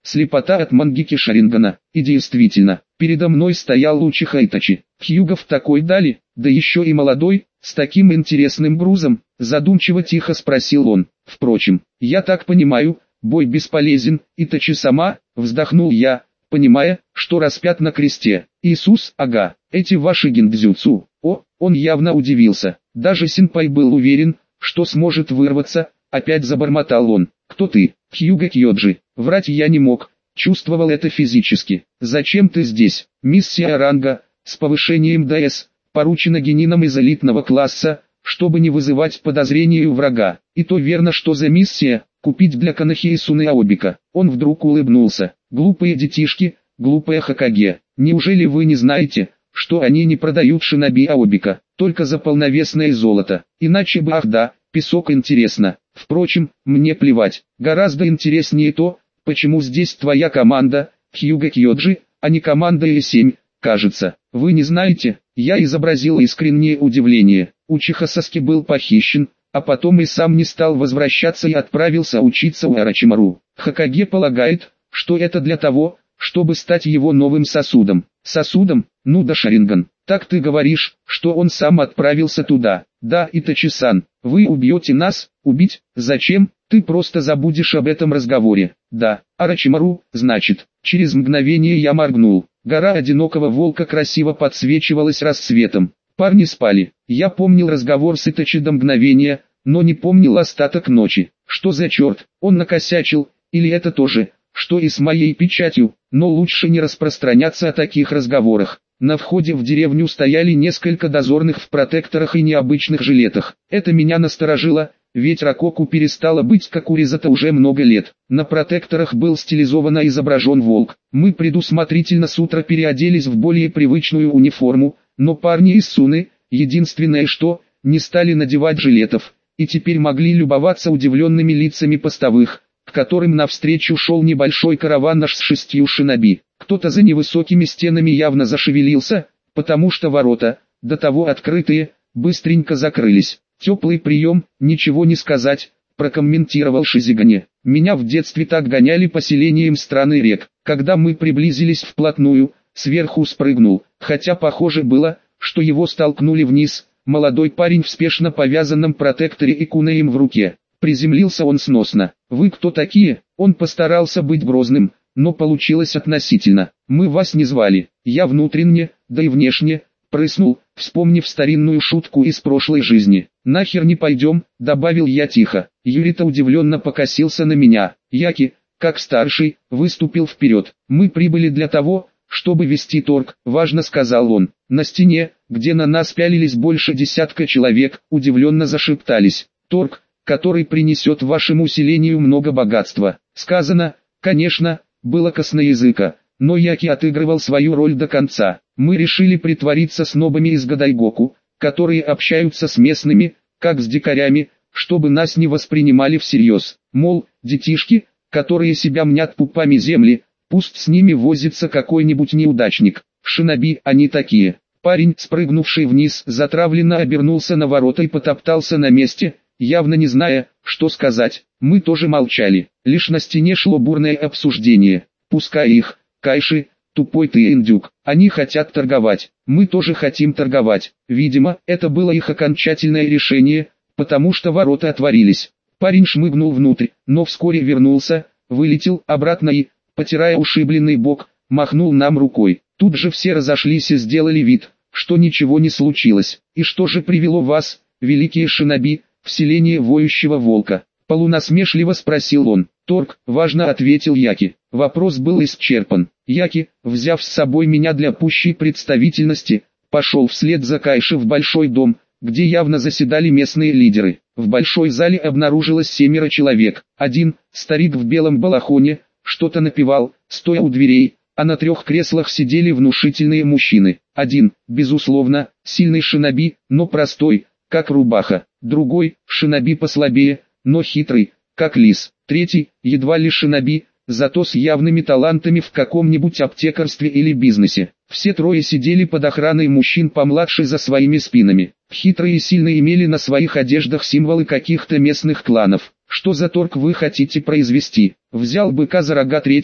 слепота от Мангики Шарингана. И действительно, передо мной стоял Учиха Итачи. Хьюго в такой дали, да еще и молодой, с таким интересным грузом, задумчиво тихо спросил он. Впрочем, я так понимаю, бой бесполезен, Итачи сама, вздохнул я, понимая, что распят на кресте. Иисус, ага, эти ваши гиндзюцу. О, он явно удивился. Даже синпай был уверен, что сможет вырваться, опять забормотал он. Кто ты, Хьюго Кьоджи? Врать я не мог, чувствовал это физически. Зачем ты здесь? Миссия ранга, с повышением ДС, поручена генинам из элитного класса, чтобы не вызывать подозрений у врага. И то верно, что за миссия, купить для Канахи Суны Аобика. Он вдруг улыбнулся. Глупые детишки, глупая Хокаге. Неужели вы не знаете, что они не продают шиноби Аобика, только за полновесное золото? Иначе бы ах да, песок интересно. Впрочем, мне плевать. Гораздо интереснее то, почему здесь твоя команда, Хьюго Кьоджи, а не команда Е7, кажется. Вы не знаете? Я изобразил искреннее удивление. Учиха Саски был похищен, а потом и сам не стал возвращаться и отправился учиться у Орочимару. Хокаге полагает, что это для того, чтобы стать его новым сосудом. Сосудом? Ну да, Шаринган. Так ты говоришь, что он сам отправился туда. Да, Итачи-сан, вы убьете нас? Убить? Зачем? Ты просто забудешь об этом разговоре. Да, Орочимару, значит. Через мгновение я моргнул. Гора одинокого волка красиво подсвечивалась рассветом. Парни спали. Я помнил разговор с Итачи до мгновения, но не помнил остаток ночи. Что за черт? Он накосячил, или это тоже, что и с моей печатью, но лучше не распространяться о таких разговорах. На входе в деревню стояли несколько дозорных в протекторах и необычных жилетах. Это меня насторожило, ведь Рококу перестала быть как у Ризата уже много лет. На протекторах был стилизованно изображен волк. Мы предусмотрительно с утра переоделись в более привычную униформу, но парни из Суны, единственное что, не стали надевать жилетов, и теперь могли любоваться удивленными лицами постовых, к которым навстречу шел небольшой караван аж с 6 шиноби. Кто-то за невысокими стенами явно зашевелился, потому что ворота, до того открытые, быстренько закрылись. «Теплый прием, ничего не сказать», — прокомментировал Шизигане. «Меня в детстве так гоняли поселением стран и рек. Когда мы приблизились вплотную, сверху спрыгнул, хотя похоже было, что его столкнули вниз, молодой парень в спешно повязанном протекторе и кунеем в руке. Приземлился он сносно. «Вы кто такие?» Он постарался быть грозным, но получилось относительно. «Мы вас не звали». Я внутренне, да и внешне, прыснул, вспомнив старинную шутку из прошлой жизни. «Нахер не пойдем», — добавил я тихо. Юрита удивленно покосился на меня. Яки, как старший, выступил вперед. «Мы прибыли для того, чтобы вести торг», — важно сказал он. На стене, где на нас пялились больше десятка человек, удивленно зашептались. «Торг, который принесет вашему селению много богатства». Сказано, конечно, было косноязыко, но Яки отыгрывал свою роль до конца. Мы решили притвориться снобами из Гадайгоку, которые общаются с местными, как с дикарями, чтобы нас не воспринимали всерьез. Мол, детишки, которые себя мнят пупами земли, пусть с ними возится какой-нибудь неудачник. Шиноби они такие. Парень, спрыгнувший вниз, затравленно обернулся на ворота и потоптался на месте, явно не зная, что сказать. Мы тоже молчали. Лишь на стене шло бурное обсуждение. «Пускай их, Кайши, тупой ты индюк. Они хотят торговать. Мы тоже хотим торговать». Видимо, это было их окончательное решение, потому что ворота отворились. Парень шмыгнул внутрь, но вскоре вернулся, вылетел обратно и, потирая ушибленный бок, махнул нам рукой. Тут же все разошлись и сделали вид, что ничего не случилось. «И что же привело вас, великие шиноби, в селение воющего волка?» Полунасмешливо спросил он. «Торг», важно ответил Яки. Вопрос был исчерпан. Яки, взяв с собой меня для пущей представительности, пошел вслед за Кайши в большой дом, где явно заседали местные лидеры. В большой зале обнаружилось 7 человек. Один, старик в белом балахоне, что-то напевал, стоя у дверей, а на 3 креслах сидели внушительные мужчины. Один, безусловно, сильный шиноби, но простой, как рубаха. Другой, шиноби послабее, но хитрый, как лис. Третий, едва ли шиноби, зато с явными талантами в каком-нибудь аптекарстве или бизнесе. Все 3 сидели под охраной мужчин помладше за своими спинами. Хитрые и сильные имели на своих одеждах символы каких-то местных кланов. «Что за торг вы хотите произвести?» Взял быка за рога третий,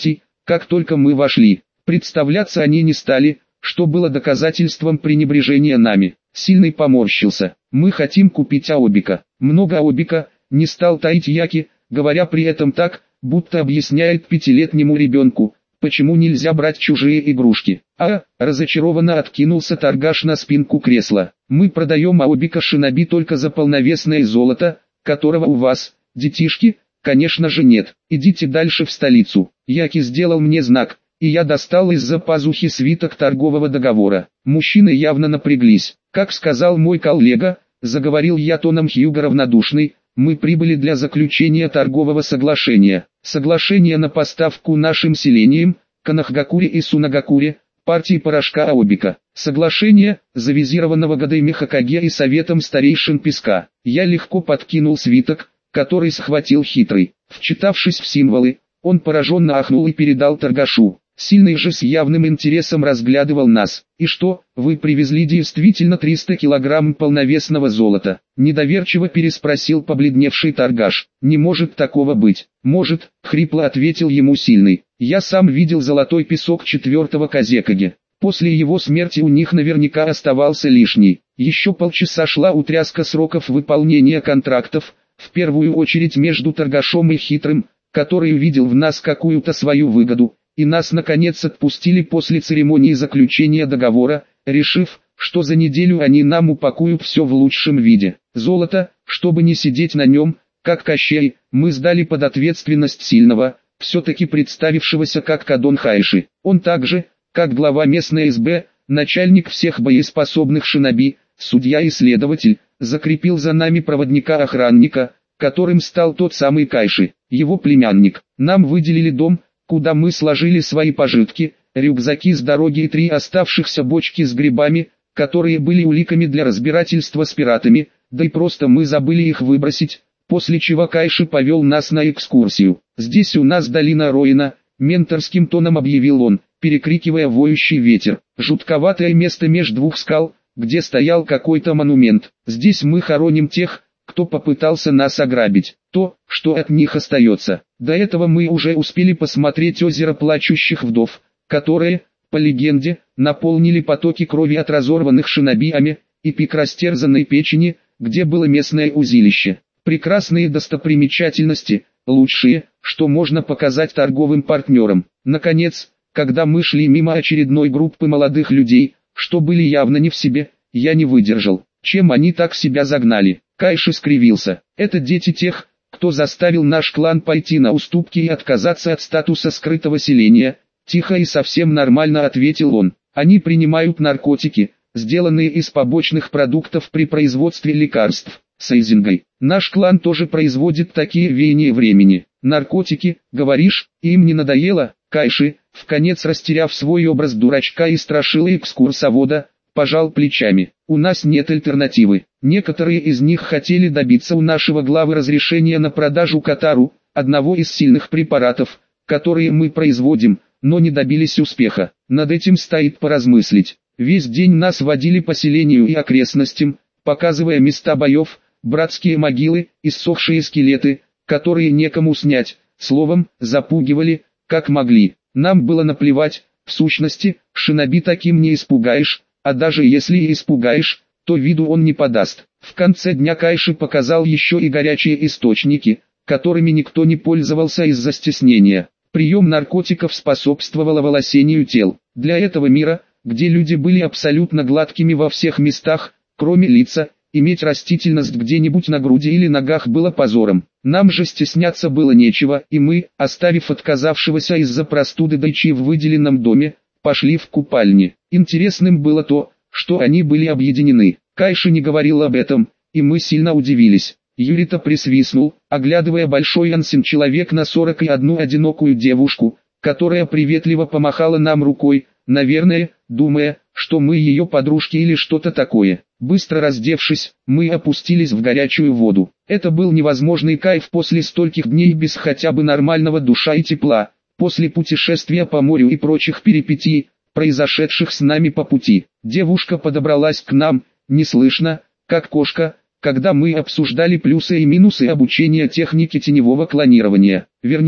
как только мы вошли. Представляться они не стали, что было доказательством пренебрежения нами. Сильный поморщился. Мы хотим купить аобика. Много аобика, не стал таить Яки, говоря при этом так, будто объясняет пятилетнему ребенку, почему нельзя брать чужие игрушки. Разочарованно откинулся торгаш на спинку кресла. Мы продаем аобика шиноби только за полновесное золото, которого у вас, детишки, конечно же нет. Идите дальше в столицу. Яки сделал мне знак, и я достал из-за пазухи свиток торгового договора. Мужчины явно напряглись. Как сказал мой коллега, заговорил я тоном Хьюга равнодушный, мы прибыли для заключения торгового соглашения. Соглашение на поставку нашим селениям, Канахгакуре и Сунагакуре, партии порошка аобика. Соглашение, завизированного Гадайми Хокаге и советом старейшин Песка. Я легко подкинул свиток, который схватил хитрый. Вчитавшись в символы, он пораженно ахнул и передал торгашу. Сильный же с явным интересом разглядывал нас. «И что, вы привезли действительно 300 килограмм полновесного золота?» Недоверчиво переспросил побледневший торгаш. «Не может такого быть». «Может», — хрипло ответил ему Сильный. «Я сам видел золотой песок 4-го Казекаге. После его смерти у них наверняка оставался лишний. Еще полчаса шла утряска сроков выполнения контрактов, в первую очередь между торгашом и хитрым, который увидел в нас какую-то свою выгоду, и нас наконец отпустили после церемонии заключения договора, решив, что за неделю они нам упакуют все в лучшем виде. Золото, чтобы не сидеть на нем, как Кощей, мы сдали под ответственность Сильного, все-таки представившегося как Кадон Хайши. Он также, как глава местной СБ, начальник всех боеспособных шиноби, судья и следователь, закрепил за нами проводника-охранника, которым стал тот самый Кайши, его племянник. Нам выделили дом, куда мы сложили свои пожитки, рюкзаки с дороги и 3 оставшихся бочки с грибами, которые были уликами для разбирательства с пиратами, да и просто мы забыли их выбросить, после чего Кайши повел нас на экскурсию. «Здесь у нас долина Роина», — менторским тоном объявил он, перекрикивая воющий ветер. «Жутковатое место меж двух скал, где стоял какой-то монумент. Здесь мы хороним тех, кто попытался нас ограбить, то, что от них остается. До этого мы уже успели посмотреть озеро плачущих вдов, которые, по легенде, наполнили потоки крови от разорванных шинобиями, и пик растерзанной печени, где было местное узилище. Прекрасные достопримечательности, лучшие, что можно показать торговым партнерам. Наконец, когда мы шли мимо очередной группы молодых людей, что были явно не в себе, я не выдержал. Чем они так себя загнали? Кайши скривился. Это дети тех, кто заставил наш клан пойти на уступки и отказаться от статуса скрытого селения. Тихо и совсем нормально ответил он. Они принимают наркотики, сделанные из побочных продуктов при производстве лекарств. Сейзингой. Наш клан тоже производит такие веяния времени. Наркотики, говоришь, им не надоело? Кайши, вконец растеряв свой образ дурачка и страшила экскурсовода, пожал плечами. У нас нет альтернативы. Некоторые из них хотели добиться у нашего главы разрешения на продажу Катару, одного из сильных препаратов, которые мы производим, но не добились успеха. Над этим стоит поразмыслить. Весь день нас водили по селению и окрестностям, показывая места боев, братские могилы, иссохшие скелеты, которые некому снять, словом, запугивали, как могли. Нам было наплевать, в сущности, шиноби таким не испугаешь, а даже если и испугаешь, то виду он не подаст. В конце дня Кайши показал еще и горячие источники, которыми никто не пользовался из-за стеснения. Прием наркотиков способствовал волосению тел. Для этого мира, где люди были абсолютно гладкими во всех местах, кроме лица, иметь растительность где-нибудь на груди или ногах было позором. Нам же стесняться было нечего, и мы, оставив отказавшегося из-за простуды дайчи в выделенном доме, пошли в купальни. Интересным было то, что они были объединены. Кайши не говорил об этом, и мы сильно удивились. Юрита присвистнул, оглядывая большой ансин человек на 41 одинокую девушку, которая приветливо помахала нам рукой, наверное, думая, что мы ее подружки или что-то такое. Быстро раздевшись, мы опустились в горячую воду. Это был невозможный кайф после стольких дней без хотя бы нормального душа и тепла, после путешествия по морю и прочих перипетий, произошедших с нами по пути. Девушка подобралась к нам, неслышно, как кошка, когда мы обсуждали плюсы и минусы обучения технике теневого клонирования. Вернее,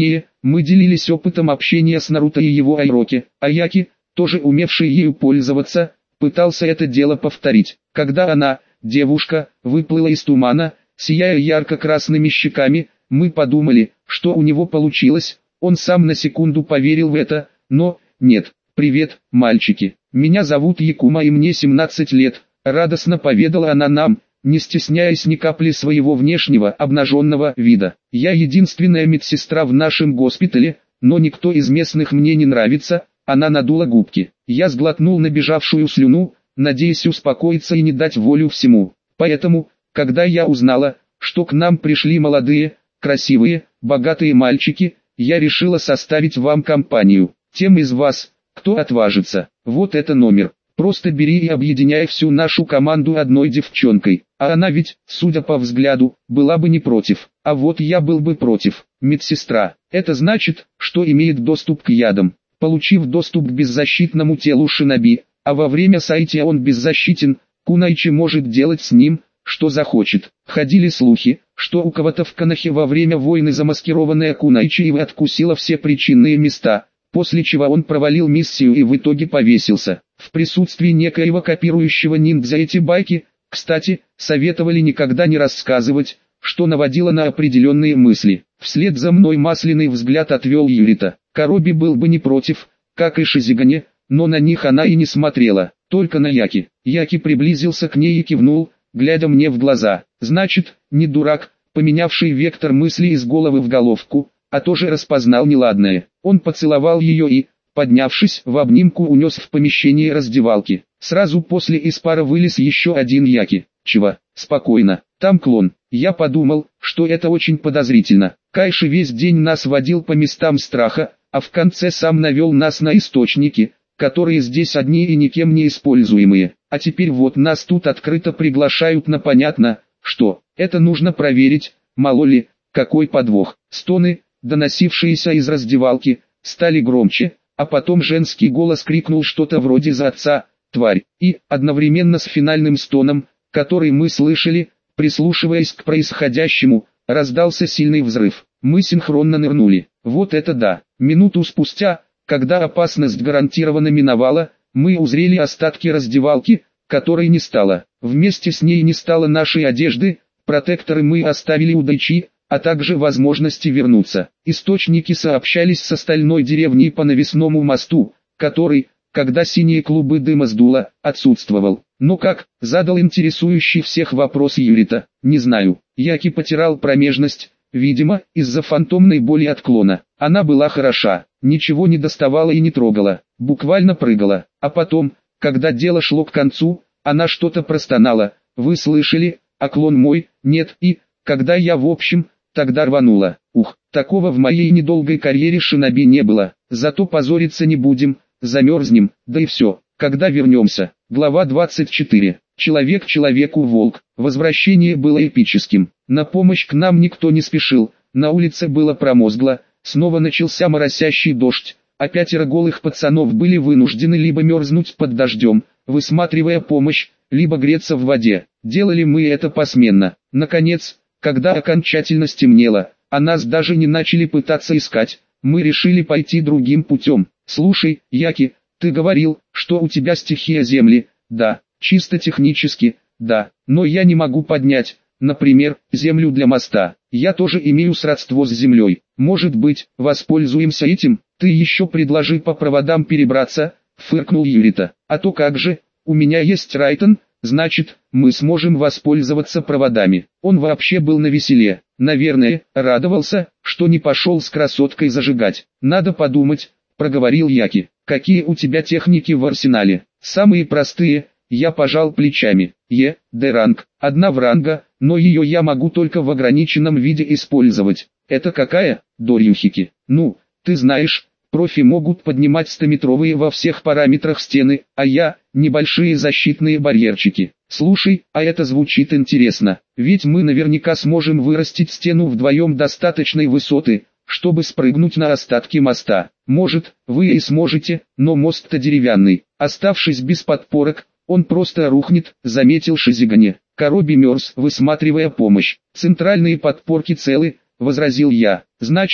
Мы делились опытом общения с Наруто и его Айроки, а Яки, тоже умевший ею пользоваться, пытался это дело повторить. Когда она, девушка, выплыла из тумана, сияя ярко-красными щеками, мы подумали, что у него получилось. Он сам на секунду поверил в это, но, нет. «Привет, мальчики, меня зовут Якума и мне 17 лет», — радостно поведала она нам, не стесняясь ни капли своего внешнего обнаженного вида. «Я единственная медсестра в нашем госпитале, но никто из местных мне не нравится», — она надула губки. Я сглотнул набежавшую слюну, надеясь успокоиться и не дать волю всему. Поэтому, когда я узнала, что к нам пришли молодые, красивые, богатые мальчики, я решила составить вам компанию. Тем из вас, кто отважится, вот это номер. Просто бери и объединяй всю нашу команду одной девчонкой. А она ведь, судя по взгляду, была бы не против. А вот я был бы против. Медсестра. Это значит, что имеет доступ к ядам. Получив доступ к беззащитному телу шиноби, а во время сайтия он беззащитен, Кунайчи может делать с ним, что захочет. Ходили слухи, что у кого-то в Канахе во время войны замаскированная Кунайчи и откусила все причинные места, после чего он провалил миссию и в итоге повесился. В присутствии некоего копирующего ниндзя эти байки, кстати, советовали никогда не рассказывать, что наводило на определенные мысли. Вслед за мной масляный взгляд отвел Юрита. Короби был бы не против, как и Шизигане, но на них она и не смотрела, только на Яки. Яки приблизился к ней и кивнул, глядя мне в глаза. Значит, не дурак, поменявший вектор мысли из головы в головку, а тоже распознал неладное. Он поцеловал ее и, поднявшись в обнимку, унес в помещение раздевалки. Сразу после из пара вылез еще один Яки. «Чего? Спокойно, там клон». Я подумал, что это очень подозрительно. Кайши весь день нас водил по местам страха, а в конце сам навел нас на источники, которые здесь одни и никем не используемые. А теперь вот нас тут открыто приглашают на понятно, что. Это нужно проверить, мало ли, какой подвох. Стоны, доносившиеся из раздевалки, стали громче, а потом женский голос крикнул что-то вроде «за отца, тварь», и, одновременно с финальным стоном, который мы слышали, прислушиваясь к происходящему, раздался сильный взрыв. Мы синхронно нырнули. Вот это да! Минуту спустя, когда опасность гарантированно миновала, мы узрели остатки раздевалки, которой не стало. Вместе с ней не стало нашей одежды, протекторы мы оставили у Дайчи, а также возможности вернуться. Источники сообщались с остальной деревней по навесному мосту, который, когда синие клубы дыма сдуло, отсутствовал. «Ну как?» — задал интересующий всех вопрос Юрита. «Не знаю». Яки потирал промежность, видимо, из-за фантомной боли от клона. Она была хороша, ничего не доставала и не трогала, буквально прыгала. А потом, когда дело шло к концу, она что-то простонала. «Вы слышали? А клон мой, нет, и, когда я в общем, тогда рванула. Ух, такого в моей недолгой карьере шиноби не было. Зато позориться не будем, замерзнем, да и все. Когда вернемся». Глава 24. Человек человеку волк. Возвращение было эпическим. На помощь к нам никто не спешил. На улице было промозгло. Снова начался моросящий дождь. А 5 голых пацанов были вынуждены либо мерзнуть под дождем, высматривая помощь, либо греться в воде. Делали мы это посменно. Наконец, когда окончательно стемнело, а нас даже не начали пытаться искать, мы решили пойти другим путем. «Слушай, Яки, ты говорил, что у тебя стихия земли». «Да, чисто технически, да, но я не могу поднять, например, землю для моста. Я тоже имею сродство с землей. Может быть, воспользуемся этим? Ты еще предложи по проводам перебраться», — фыркнул Юрита. «А то как же, у меня есть Райтон, значит, мы сможем воспользоваться проводами». Он вообще был навеселе. Наверное, радовался, что не пошел с красоткой зажигать. «Надо подумать», — проговорил Яки. «Какие у тебя техники в арсенале?» «Самые простые», — я пожал плечами. Д-ранг, одна в ранга, но ее я могу только в ограниченном виде использовать. «Это какая?» «Дорюхики». «Ну, ты знаешь, профи могут поднимать 100-метровые во всех параметрах стены, а я — небольшие защитные барьерчики». «Слушай, а это звучит интересно, ведь мы наверняка сможем вырастить стену вдвоем достаточной высоты, чтобы спрыгнуть на остатки моста. Может, вы и сможете, но мост-то деревянный. Оставшись без подпорок, он просто рухнет», — заметил Шизигане. Короби мерз, высматривая помощь. «Центральные подпорки целы», — возразил я. «Значит,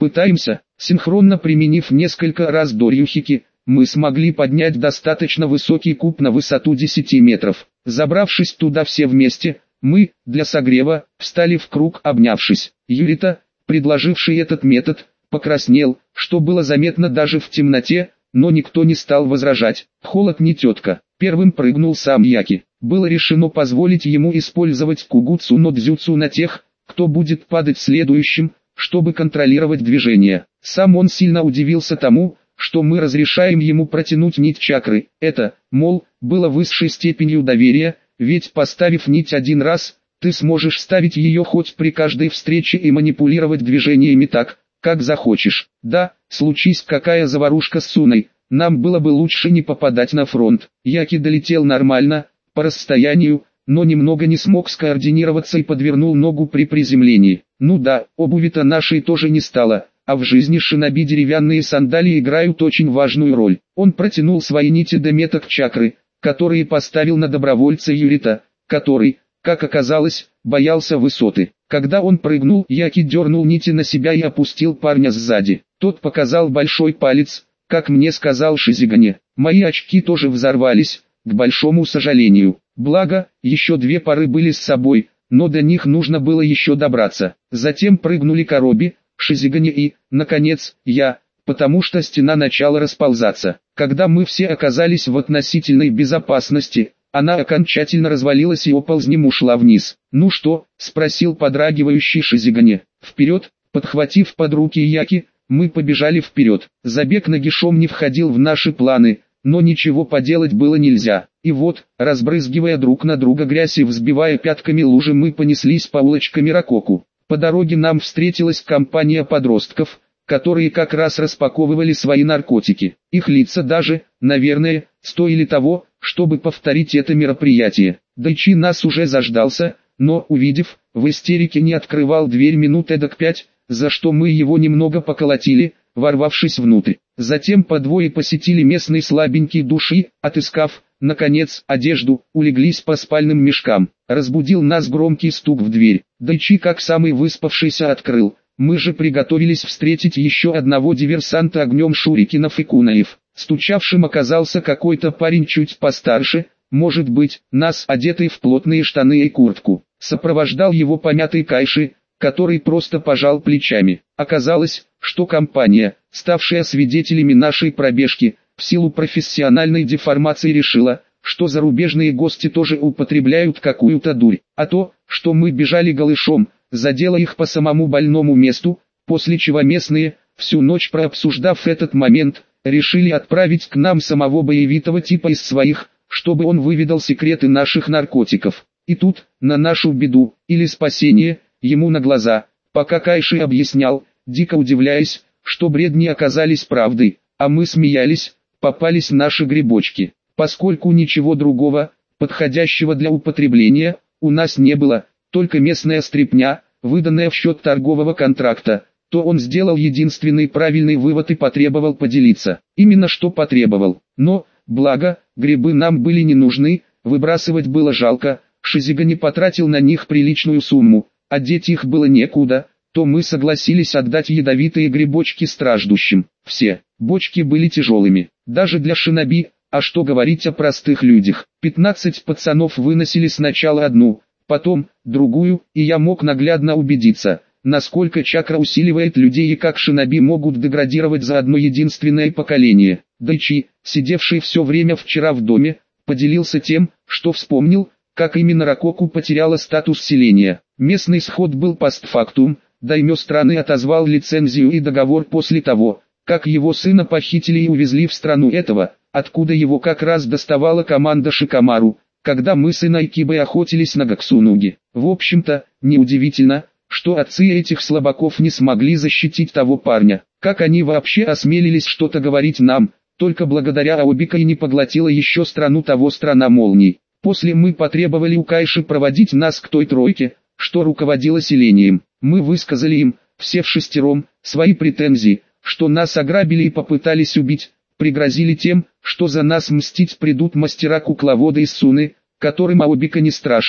Пытаемся, синхронно применив несколько раз дорюхики, мы смогли поднять достаточно высокий куб на высоту 10 метров. Забравшись туда все вместе, мы, для согрева, встали в круг, обнявшись. Юрита, предложивший этот метод, покраснел, что было заметно даже в темноте, но никто не стал возражать. Холод не тетка. Первым прыгнул сам Яки. Было решено позволить ему использовать кугуцу но дзюцу на тех, кто будет падать следующим, чтобы контролировать движение. Сам он сильно удивился тому, что мы разрешаем ему протянуть нить чакры. Это, мол, было высшей степенью доверия, ведь поставив нить один раз, ты сможешь ставить ее хоть при каждой встрече и манипулировать движениями так, как захочешь. Да, случись какая заварушка с Суной, нам было бы лучше не попадать на фронт. Яки долетел нормально, по расстоянию, но немного не смог скоординироваться и подвернул ногу при приземлении. Ну да, обуви-то нашей тоже не стало, а в жизни шиноби деревянные сандалии играют очень важную роль. Он протянул свои нити до меток чакры, которые поставил на добровольца Юрита, который, как оказалось, боялся высоты. Когда он прыгнул, Яки дернул нити на себя и опустил парня сзади. Тот показал большой палец, как мне сказал Шизигане. Мои очки тоже взорвались, к большому сожалению. Благо, еще две пары были с собой, но до них нужно было еще добраться. Затем прыгнули Короби, Шизигане и, наконец, я, потому что стена начала расползаться. Когда мы все оказались в относительной безопасности, она окончательно развалилась и оползнем ушла вниз. «Ну что?» – спросил подрагивающий Шизигане. «Вперед!» – подхватив под руки Яки, мы побежали вперед. Забег нагишом не входил в наши планы, но ничего поделать было нельзя. И вот, разбрызгивая друг на друга грязь и взбивая пятками лужи, мы понеслись по улочкам Ракоку. По дороге нам встретилась компания подростков, которые как раз распаковывали свои наркотики. Их лица даже, наверное, стоили того, чтобы повторить это мероприятие. Дайчи нас уже заждался, но, увидев, в истерике не открывал дверь минут эдак 5, за что мы его немного поколотили, ворвавшись внутрь. Затем по двое посетили местный слабенький душ и, отыскав, наконец, одежду, улеглись по спальным мешкам. Разбудил нас громкий стук в дверь. Дайчи, как самый выспавшийся, открыл. Мы же приготовились встретить еще одного диверсанта огнем шурикенов и кунаев. Стучавшим оказался какой-то парень чуть постарше, может быть, нас, одетый в плотные штаны и куртку. Сопровождал его помятый Кайши, который просто пожал плечами. Оказалось, что компания, ставшая свидетелями нашей пробежки, в силу профессиональной деформации решила, что зарубежные гости тоже употребляют какую-то дурь. А то, что мы бежали голышом, задело их по самому больному месту, после чего местные, всю ночь прообсуждав этот момент, решили отправить к нам самого боевитого типа из своих, чтобы он выведал секреты наших наркотиков. И тут, на нашу беду, или спасение, ему на глаза, пока Кайши объяснял, дико удивляясь, что бредни оказались правдой, а мы смеялись, попались наши грибочки. Поскольку ничего другого, подходящего для употребления, у нас не было, только местная стряпня, выданная в счет торгового контракта, то он сделал единственный правильный вывод и потребовал поделиться. Именно что потребовал. Но, благо, грибы нам были не нужны, выбрасывать было жалко, Шизигане потратил на них приличную сумму, а деть их было некуда, то мы согласились отдать ядовитые грибочки страждущим. Все бочки были тяжелыми, даже для шиноби, а что говорить о простых людях. 15 пацанов выносили сначала одну, потом другую, и я мог наглядно убедиться, насколько чакра усиливает людей и как шиноби могут деградировать за одно единственное поколение. Дайчи, сидевший все время вчера в доме, поделился тем, что вспомнил, как именно Ракоку потеряла статус селения. Местный сход был постфактум, даймё страны отозвал лицензию и договор после того, как его сына похитили и увезли в страну этого, откуда его как раз доставала команда Шикамару, когда мы с Инайкибой охотились на Гаксунуги. В общем-то, неудивительно, что отцы этих слабаков не смогли защитить того парня. Как они вообще осмелились что-то говорить нам, только благодаря Аобика и не поглотила еще страну того страна молний. После мы потребовали у Кайши проводить нас к той тройке, что руководила селением. Мы высказали им, все вшестером, свои претензии, что нас ограбили и попытались убить, пригрозили тем, что за нас мстить придут мастера кукловода из Суны, которым Аобика не страшен,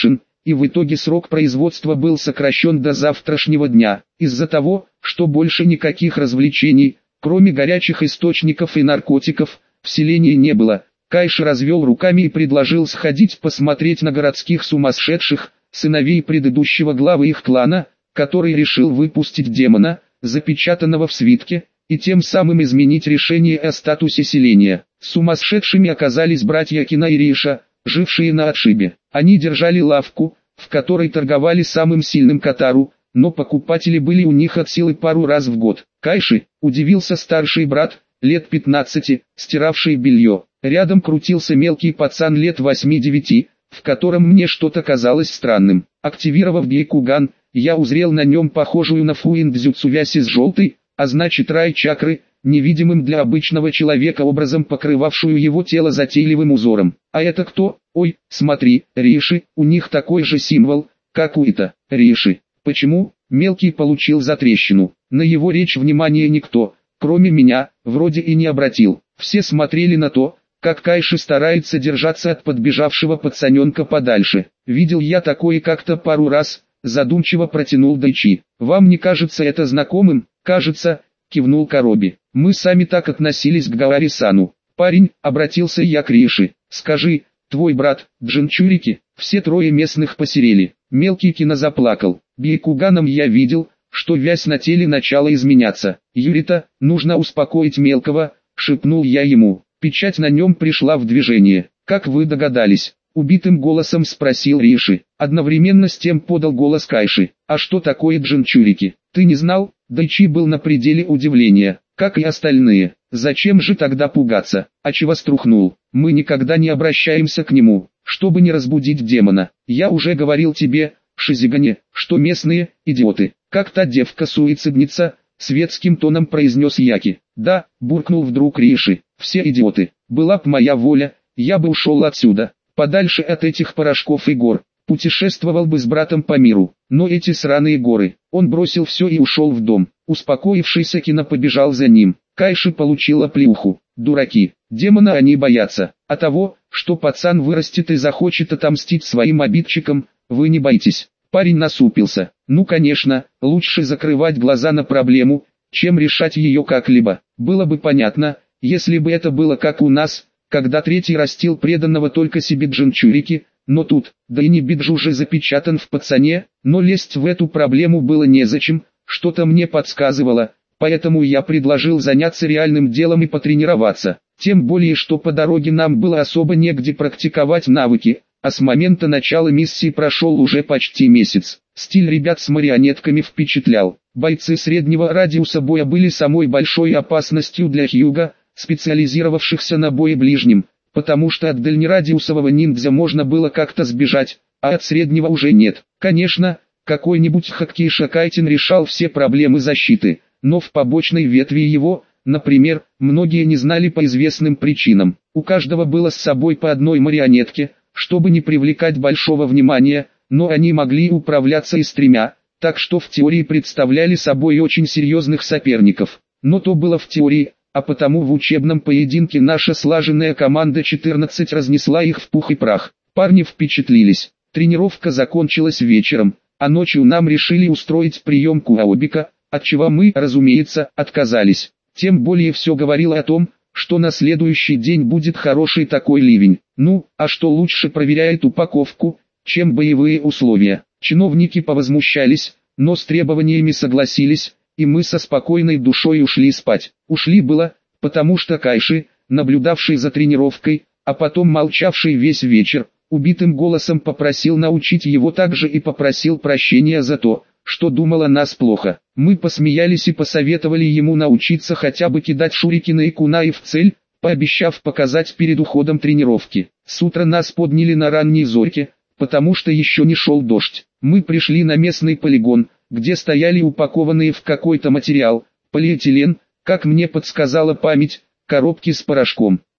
и в итоге срок производства был сокращен до завтрашнего дня, из-за того, что больше никаких развлечений, кроме горячих источников и наркотиков, в селении не было. Кайши развел руками и предложил сходить посмотреть на городских сумасшедших, сыновей предыдущего главы их клана, который решил выпустить демона, запечатанного в свитке, и тем самым изменить решение о статусе селения. Сумасшедшими оказались братья Кина и Риша, жившие на отшибе. Они держали лавку, в которой торговали самым сильным катару, но покупатели были у них от силы пару раз в год. Кайши, удивился старший брат, лет 15, стиравший белье. Рядом крутился мелкий пацан лет 8-9, в котором мне что-то казалось странным. Активировав Бейкуган, я узрел на нем похожую на фуиндзюцу вязь из желтой, а значит рай-чакры, невидимым для обычного человека образом покрывавшую его тело затейливым узором. А это кто? Ой, смотри, Риши, у них такой же символ, как у Ита. Риши. Почему? Мелкий получил затрещину. На его речь внимания никто, кроме меня, вроде и не обратил. Все смотрели на то, как Кайши старается держаться от подбежавшего пацаненка подальше. Видел я такое как-то пару раз, задумчиво протянул Дайчи. Вам не кажется это знакомым? Кажется, кивнул Короби. Мы сами так относились к Гаори-сану. Парень, обратился я к Риши. Скажи, твой брат, Джинчурики? Все трое местных посерели. Мелкий Кина заплакал. Бейкуганом я видел, что вязь на теле начала изменяться. Юрита, нужно успокоить мелкого, шепнул я ему. Печать на нем пришла в движение. Как вы догадались? Убитым голосом спросил Риши. Одновременно с тем подал голос Кайши. А что такое Джинчурики? Ты не знал? Дайчи был на пределе удивления, как и остальные. Зачем же тогда пугаться? А чего струхнул? Мы никогда не обращаемся к нему, чтобы не разбудить демона. Я уже говорил тебе, Шизигане, что местные идиоты. Как та девка-суицидница, светским тоном произнес Яки. Да, буркнул вдруг Риши. Все идиоты. Была б моя воля, я бы ушел отсюда, подальше от этих порошков и гор. Путешествовал бы с братом по миру, но эти сраные горы. Он бросил все и ушел в дом. Успокоившийся Кина побежал за ним. Кайши получила плюху. Дураки, демона они боятся, а того, что пацан вырастет и захочет отомстить своим обидчикам, вы не боитесь. Парень насупился. Ну конечно, лучше закрывать глаза на проблему, чем решать ее как-либо. Было бы понятно, если бы это было как у нас, когда третий растил преданного только себе Джинчурики, но тут, да и не Биджу же запечатан в пацане, но лезть в эту проблему было незачем, что-то мне подсказывало, поэтому я предложил заняться реальным делом и потренироваться, тем более что по дороге нам было особо негде практиковать навыки, а с момента начала миссии прошел уже почти месяц. Стиль ребят с марионетками впечатлял, бойцы среднего радиуса боя были самой большой опасностью для Хьюга, специализировавшихся на бое ближнем, потому что от дальнерадиусового ниндзя можно было как-то сбежать, а от среднего уже нет. Конечно, какой-нибудь Хаккейша Кайтин решал все проблемы защиты, но в побочной ветви его, например, многие не знали по известным причинам. У каждого было с собой по одной марионетке, чтобы не привлекать большого внимания, но они могли управляться и с тремя, так что в теории представляли собой очень серьезных соперников. Но то было в теории, а потому в учебном поединке наша слаженная команда 14 разнесла их в пух и прах. Парни впечатлились. Тренировка закончилась вечером, а ночью нам решили устроить прием Куаобика, от чего мы, разумеется, отказались. Тем более все говорило о том, что на следующий день будет хороший такой ливень. Ну, а что лучше проверяет упаковку, чем боевые условия. Чиновники повозмущались, но с требованиями согласились, и мы со спокойной душой ушли спать. Ушли было, потому что Кайши, наблюдавший за тренировкой, а потом молчавший весь вечер, убитым голосом попросил научить его также и попросил прощения за то, что думал о нас плохо. Мы посмеялись и посоветовали ему научиться хотя бы кидать шурикены и кунаи в цель, пообещав показать перед уходом тренировки. С утра нас подняли на ранней зорьке, потому что еще не шел дождь. Мы пришли на местный полигон, где стояли упакованные в какой-то материал, полиэтилен, как мне подсказала память, коробки с порошком.